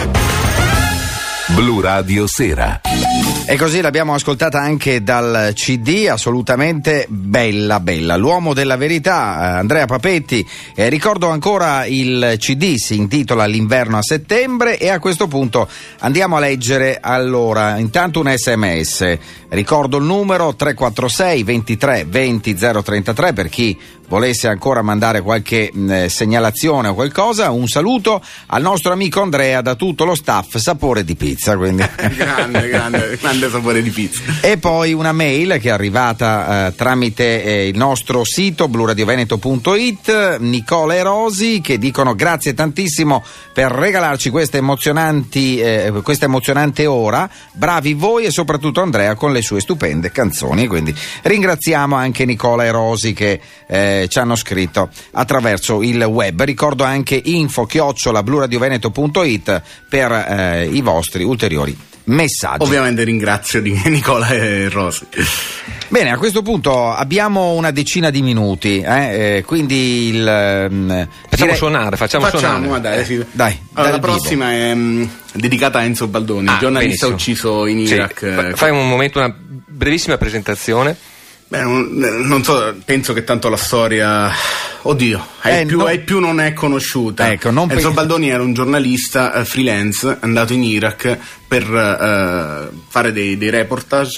Blu Radio Sera. E così l'abbiamo ascoltata anche dal CD, assolutamente bella. L'uomo della verità, Andrea Papetti. Ricordo ancora il CD, si intitola L'inverno a settembre, e a questo punto andiamo a leggere allora intanto un SMS. Ricordo il numero 346 23 20 033 per chi volesse ancora mandare qualche segnalazione o qualcosa. Un saluto al nostro amico Andrea da tutto lo staff Sapore di Pizza, quindi grande sapore di pizza. E poi una mail che è arrivata tramite il nostro sito bluradioveneto.it, Nicola e Rosi, che dicono grazie tantissimo per regalarci questa emozionante ora, bravi voi e soprattutto Andrea con le sue stupende canzoni. Quindi ringraziamo anche Nicola e Rosi che ci hanno scritto attraverso il web. Ricordo anche info@bluradioveneto.it per i vostri ulteriori messaggi. Ovviamente ringrazio di Nicola e Rosi. Bene, a questo punto abbiamo una decina di minuti, quindi facciamo suonare. Dai, la prossima è dedicata a Enzo Baldoni, il giornalista ucciso in Iraq. Fai un momento, una brevissima presentazione. Beh, non so, penso che tanto la storia, ai più non è conosciuta. Ecco, Enzo Baldoni era un giornalista freelance andato in Iraq per fare dei reportage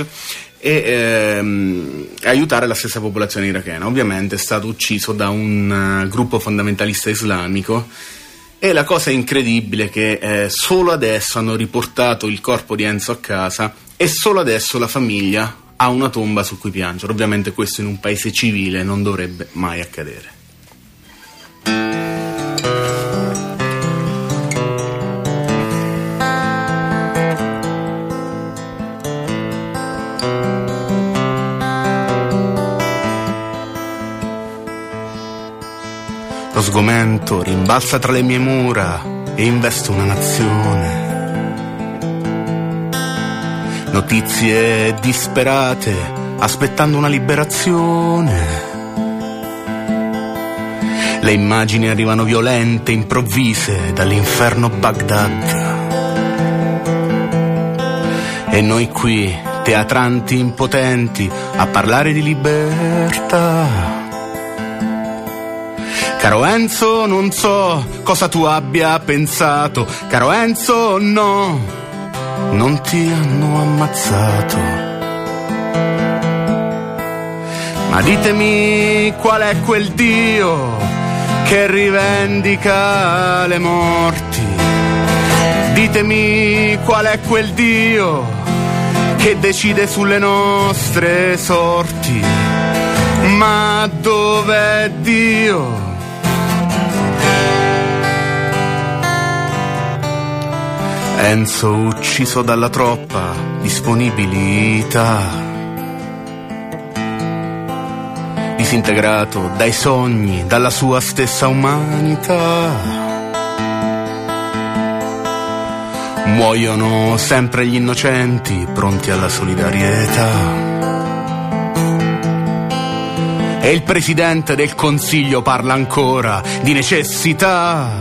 e aiutare la stessa popolazione irachena. Ovviamente è stato ucciso da un gruppo fondamentalista islamico, e la cosa incredibile è che solo adesso hanno riportato il corpo di Enzo a casa e solo adesso la famiglia ha una tomba su cui piangere. Ovviamente questo in un paese civile non dovrebbe mai accadere. Lo sgomento rimbalza tra le mie mura e investe una nazione. Notizie disperate, aspettando una liberazione. Le immagini arrivano violente, improvvise, dall'inferno Baghdad. E noi qui, teatranti impotenti, a parlare di libertà. Caro Enzo, non so cosa tu abbia pensato. Caro Enzo, no, non ti hanno ammazzato. Ma ditemi qual è quel Dio che rivendica le morti. Ditemi qual è quel Dio che decide sulle nostre sorti. Ma dov'è Dio? Enzo ucciso dalla troppa disponibilità, disintegrato dai sogni, dalla sua stessa umanità. Muoiono sempre gli innocenti, pronti alla solidarietà. E il presidente del Consiglio parla ancora di necessità.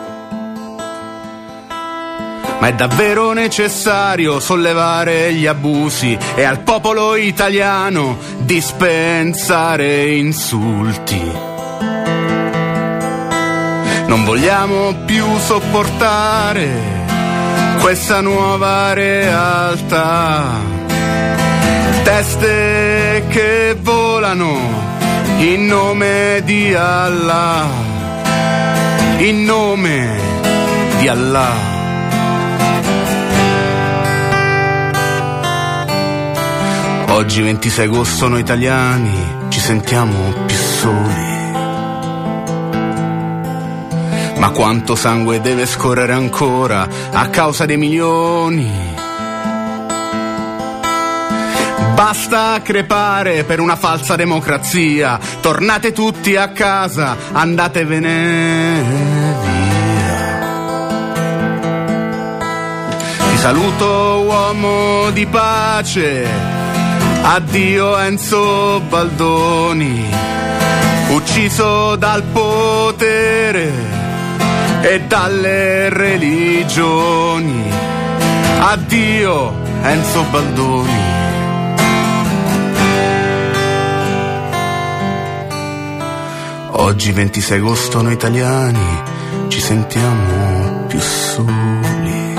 Ma è davvero necessario sollevare gli abusi e al popolo italiano dispensare insulti? Non vogliamo più sopportare questa nuova realtà. Teste che volano in nome di Allah, in nome di Allah. Oggi 26 agosto noi italiani ci sentiamo più soli. Ma quanto sangue deve scorrere ancora a causa dei milioni? Basta crepare per una falsa democrazia. Tornate tutti a casa, andatevene via. Ti saluto uomo di pace. Addio Enzo Baldoni, ucciso dal potere e dalle religioni. Addio Enzo Baldoni. Oggi 26 agosto noi italiani ci sentiamo più soli.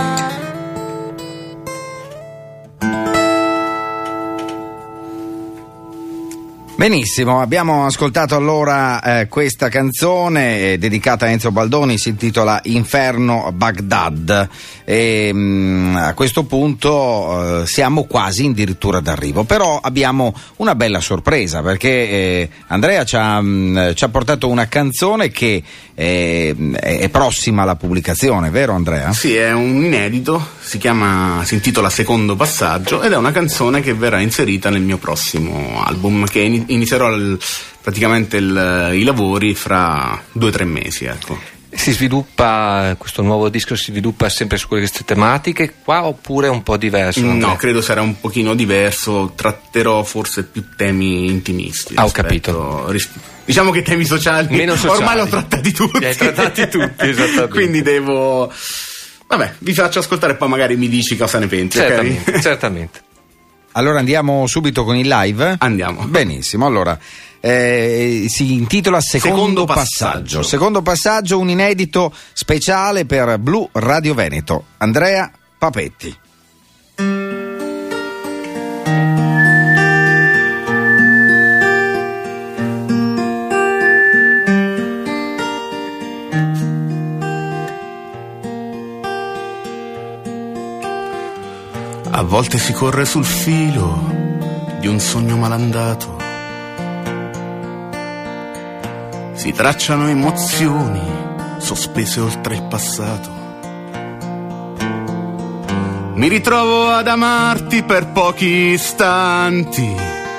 Benissimo, abbiamo ascoltato allora questa canzone dedicata a Enzo Baldoni, si intitola Inferno Baghdad e a questo punto siamo quasi addirittura d'arrivo, però abbiamo una bella sorpresa perché Andrea ci ha portato una canzone che è prossima alla pubblicazione, vero Andrea? Sì, è un inedito, si intitola Secondo Passaggio ed è una canzone che verrà inserita nel mio prossimo album che inizierò praticamente i lavori fra 2 o 3 mesi, ecco. Si sviluppa, questo nuovo disco si sviluppa sempre su queste tematiche qua oppure è un po' diverso? No, credo sarà un pochino diverso, tratterò forse più temi intimisti. Ho capito. Diciamo che temi sociali, meno sociali. Ormai l'ho trattati tutti. Li hai trattati tutti, esattamente. Quindi devo... Vabbè, vi faccio ascoltare e poi magari mi dici cosa ne pensi. Certamente, okay? Certamente. Allora andiamo subito con il live? Andiamo. Benissimo, allora si intitola Secondo Passaggio. Secondo Passaggio, un inedito speciale per Blu Radio Veneto. Andrea Papetti. A volte si corre sul filo di un sogno malandato, si tracciano emozioni sospese oltre il passato. Mi ritrovo ad amarti per pochi istanti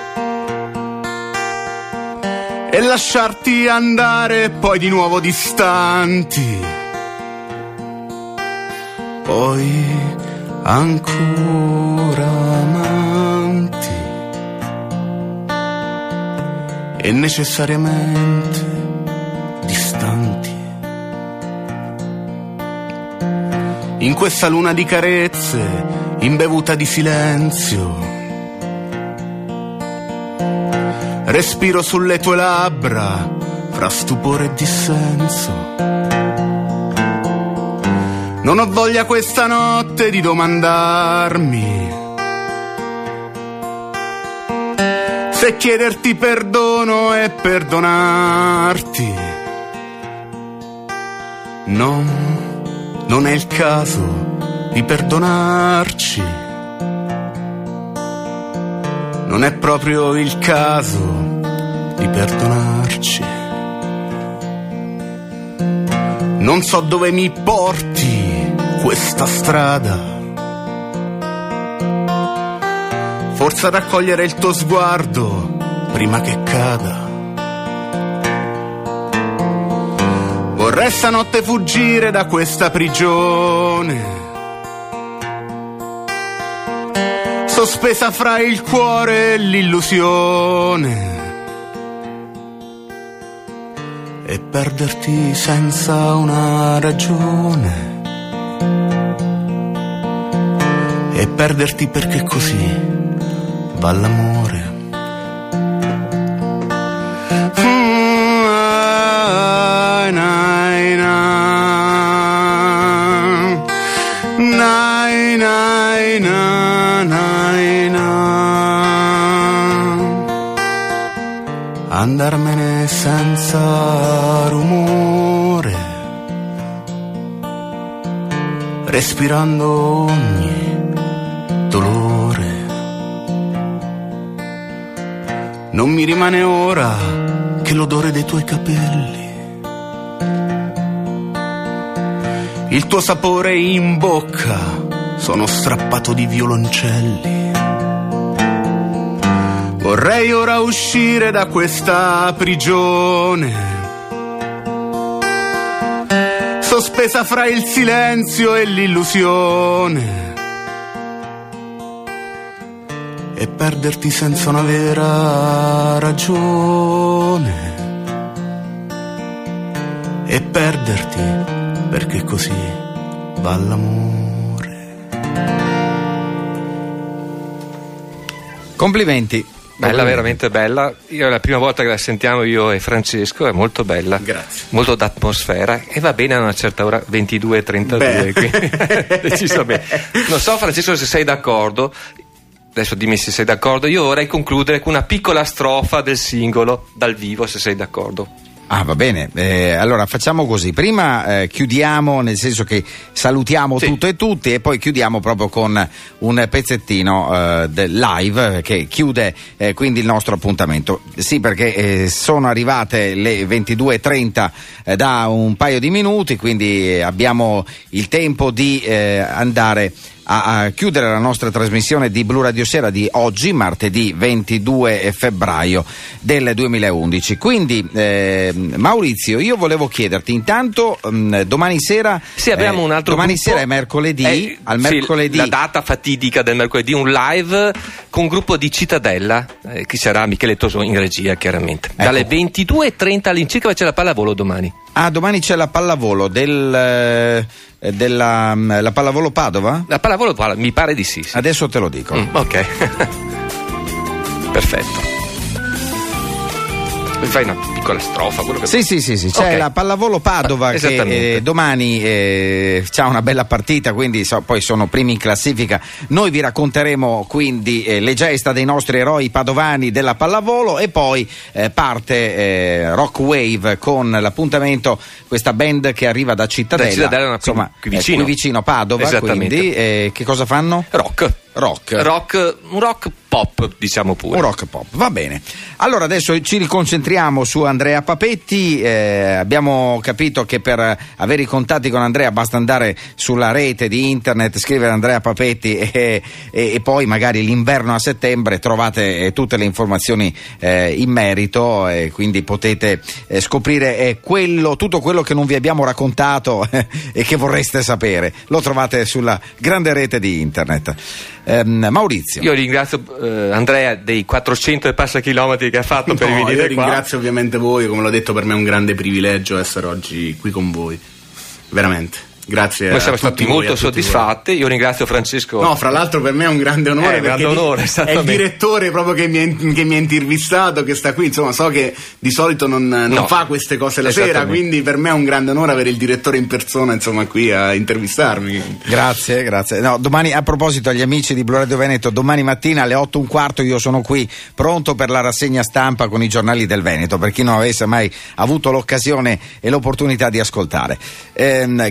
e lasciarti andare poi di nuovo distanti. Poi ancora amanti e necessariamente distanti. In questa luna di carezze, imbevuta di silenzio, respiro sulle tue labbra fra stupore e dissenso. Non ho voglia questa notte di domandarmi se chiederti perdono e perdonarti. No, non è il caso di perdonarci. non è proprio il caso di perdonarci. Non so dove mi porti questa strada, forse a raccogliere il tuo sguardo prima che cada. Vorrei stanotte fuggire da questa prigione, sospesa fra il cuore e l'illusione, e perderti senza una ragione, e perderti perché così va l'amore. Andarmene senza rumore, respirando ogni dolore. Non mi rimane ora che l'odore dei tuoi capelli, il tuo sapore in bocca, sono strappato di violoncelli. Vorrei ora uscire da questa prigione, sospesa fra il silenzio e l'illusione, e perderti senza una vera ragione, e perderti perché così va l'amore. Complimenti. Bella, veramente bella. Io è la prima volta che la sentiamo io e Francesco, è molto bella. Grazie. Molto d'atmosfera e va bene a una certa ora, 22:32. Decisamente. Non so, Francesco, se sei d'accordo. Adesso dimmi se sei d'accordo. Io vorrei concludere con una piccola strofa del singolo dal vivo, se sei d'accordo. Ah, va bene, allora facciamo così, prima chiudiamo, nel senso che salutiamo tutto e tutti, e poi chiudiamo proprio con un pezzettino del live che chiude quindi il nostro appuntamento. Sì, perché sono arrivate le 22:30 da un paio di minuti, quindi abbiamo il tempo di andare a chiudere la nostra trasmissione di Blu Radio Sera di oggi, martedì 22 febbraio del 2011. Quindi Maurizio, io volevo chiederti intanto domani sera abbiamo un altro domani gruppo, sera è mercoledì, al mercoledì la data fatidica del mercoledì, un live con un gruppo di Cittadella, che sarà Michele Toso in regia, chiaramente. Ecco. Dalle 22:30 all'incirca c'è la pallavolo domani. Ah, domani c'è la pallavolo la pallavolo Padova? La pallavolo mi pare di sì. Adesso te lo dico. Ok. Perfetto. Fai una piccola strofa, quello che sì, c'è okay. La pallavolo Padova che domani c'ha una bella partita, quindi poi sono primi in classifica. Noi vi racconteremo quindi le gesta dei nostri eroi padovani della pallavolo, e poi parte Rock Wave con l'appuntamento, questa band che arriva da Cittadella, insomma, qui vicino a Padova. Quindi che cosa fanno? Rock, un rock pop, diciamo pure. Un rock pop, va bene. Allora adesso ci riconcentriamo su Andrea Papetti. Abbiamo capito che per avere i contatti con Andrea basta andare sulla rete di internet, scrivere Andrea Papetti e poi magari l'inverno a settembre trovate tutte le informazioni in merito, e quindi potete scoprire tutto quello che non vi abbiamo raccontato e che vorreste sapere. Lo trovate sulla grande rete di internet. Maurizio. Io ringrazio Andrea dei 400 e passa chilometri che ha fatto per venire qua. Io ringrazio ovviamente voi, come l'ho detto, per me è un grande privilegio essere oggi qui con voi, veramente. Grazie. Noi siamo stati molto soddisfatti. Io ringrazio Francesco. No, fra l'altro per me è un grande onore, perché è il direttore proprio che mi ha intervistato, che sta qui. Insomma, so che di solito non fa queste cose la sera, quindi per me è un grande onore avere il direttore in persona, insomma, qui a intervistarmi. Grazie. No, domani, a proposito, agli amici di Blu Radio Veneto, domani mattina alle 8:15 io sono qui pronto per la rassegna stampa con i giornali del Veneto, per chi non avesse mai avuto l'occasione e l'opportunità di ascoltare. Grazie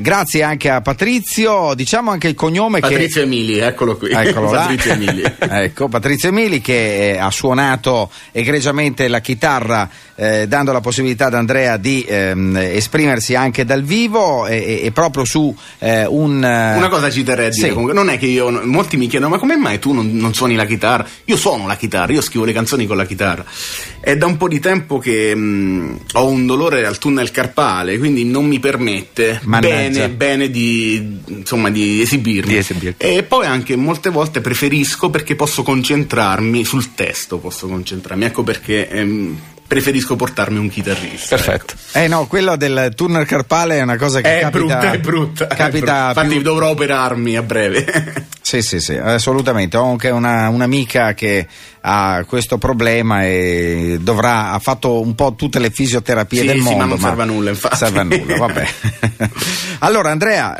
anche a Patrizio, diciamo anche il cognome Patrizio Emili, eccolo qui. Eccolo là. Patrizio Emili. Ecco, Patrizio Emili che ha suonato egregiamente la chitarra, dando la possibilità ad Andrea di esprimersi anche dal vivo e proprio su una cosa ci terrei a dire, comunque, non è che molti mi chiedono: ma come mai tu non suoni la chitarra? Io suono la chitarra, io scrivo le canzoni con la chitarra. È da un po' di tempo che ho un dolore al tunnel carpale, quindi non mi permette bene di esibirmi. E poi anche molte volte preferisco, perché posso concentrarmi sul testo, ecco perché preferisco portarmi un chitarrista. Perfetto. No, quello del tunnel carpale è una cosa che capita. È brutta. Capita Infatti dovrò operarmi a breve. Sì, assolutamente. Ho anche un'amica che ha questo problema e ha fatto un po' tutte le fisioterapie del mondo. Ma non serve a nulla, infatti. Serve a nulla, vabbè. Allora, Andrea,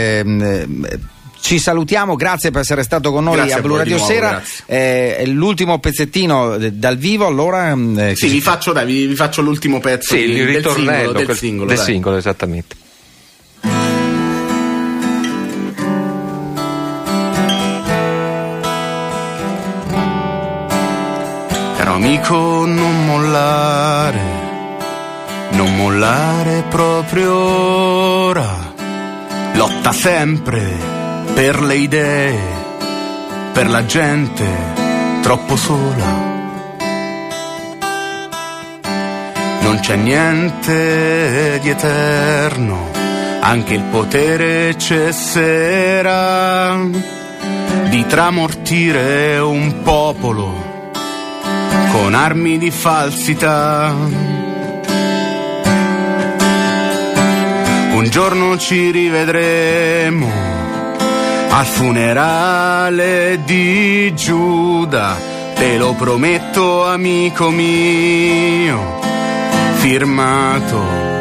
ci salutiamo, grazie per essere stato con noi a Blu Radio Sera. L'ultimo pezzettino dal vivo, allora. Vi faccio l'ultimo pezzo il ritornello del singolo, esattamente. Caro amico, non mollare proprio ora. Lotta sempre per le idee, per la gente troppo sola. Non c'è niente di eterno, anche il potere cesserà di tramortire un popolo con armi di falsità. Un giorno ci rivedremo al funerale di Giuda, te lo prometto amico mio, firmato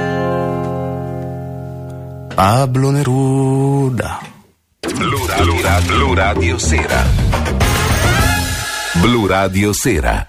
Pablo Neruda. Blu Radio Sera. Blu Radio Sera.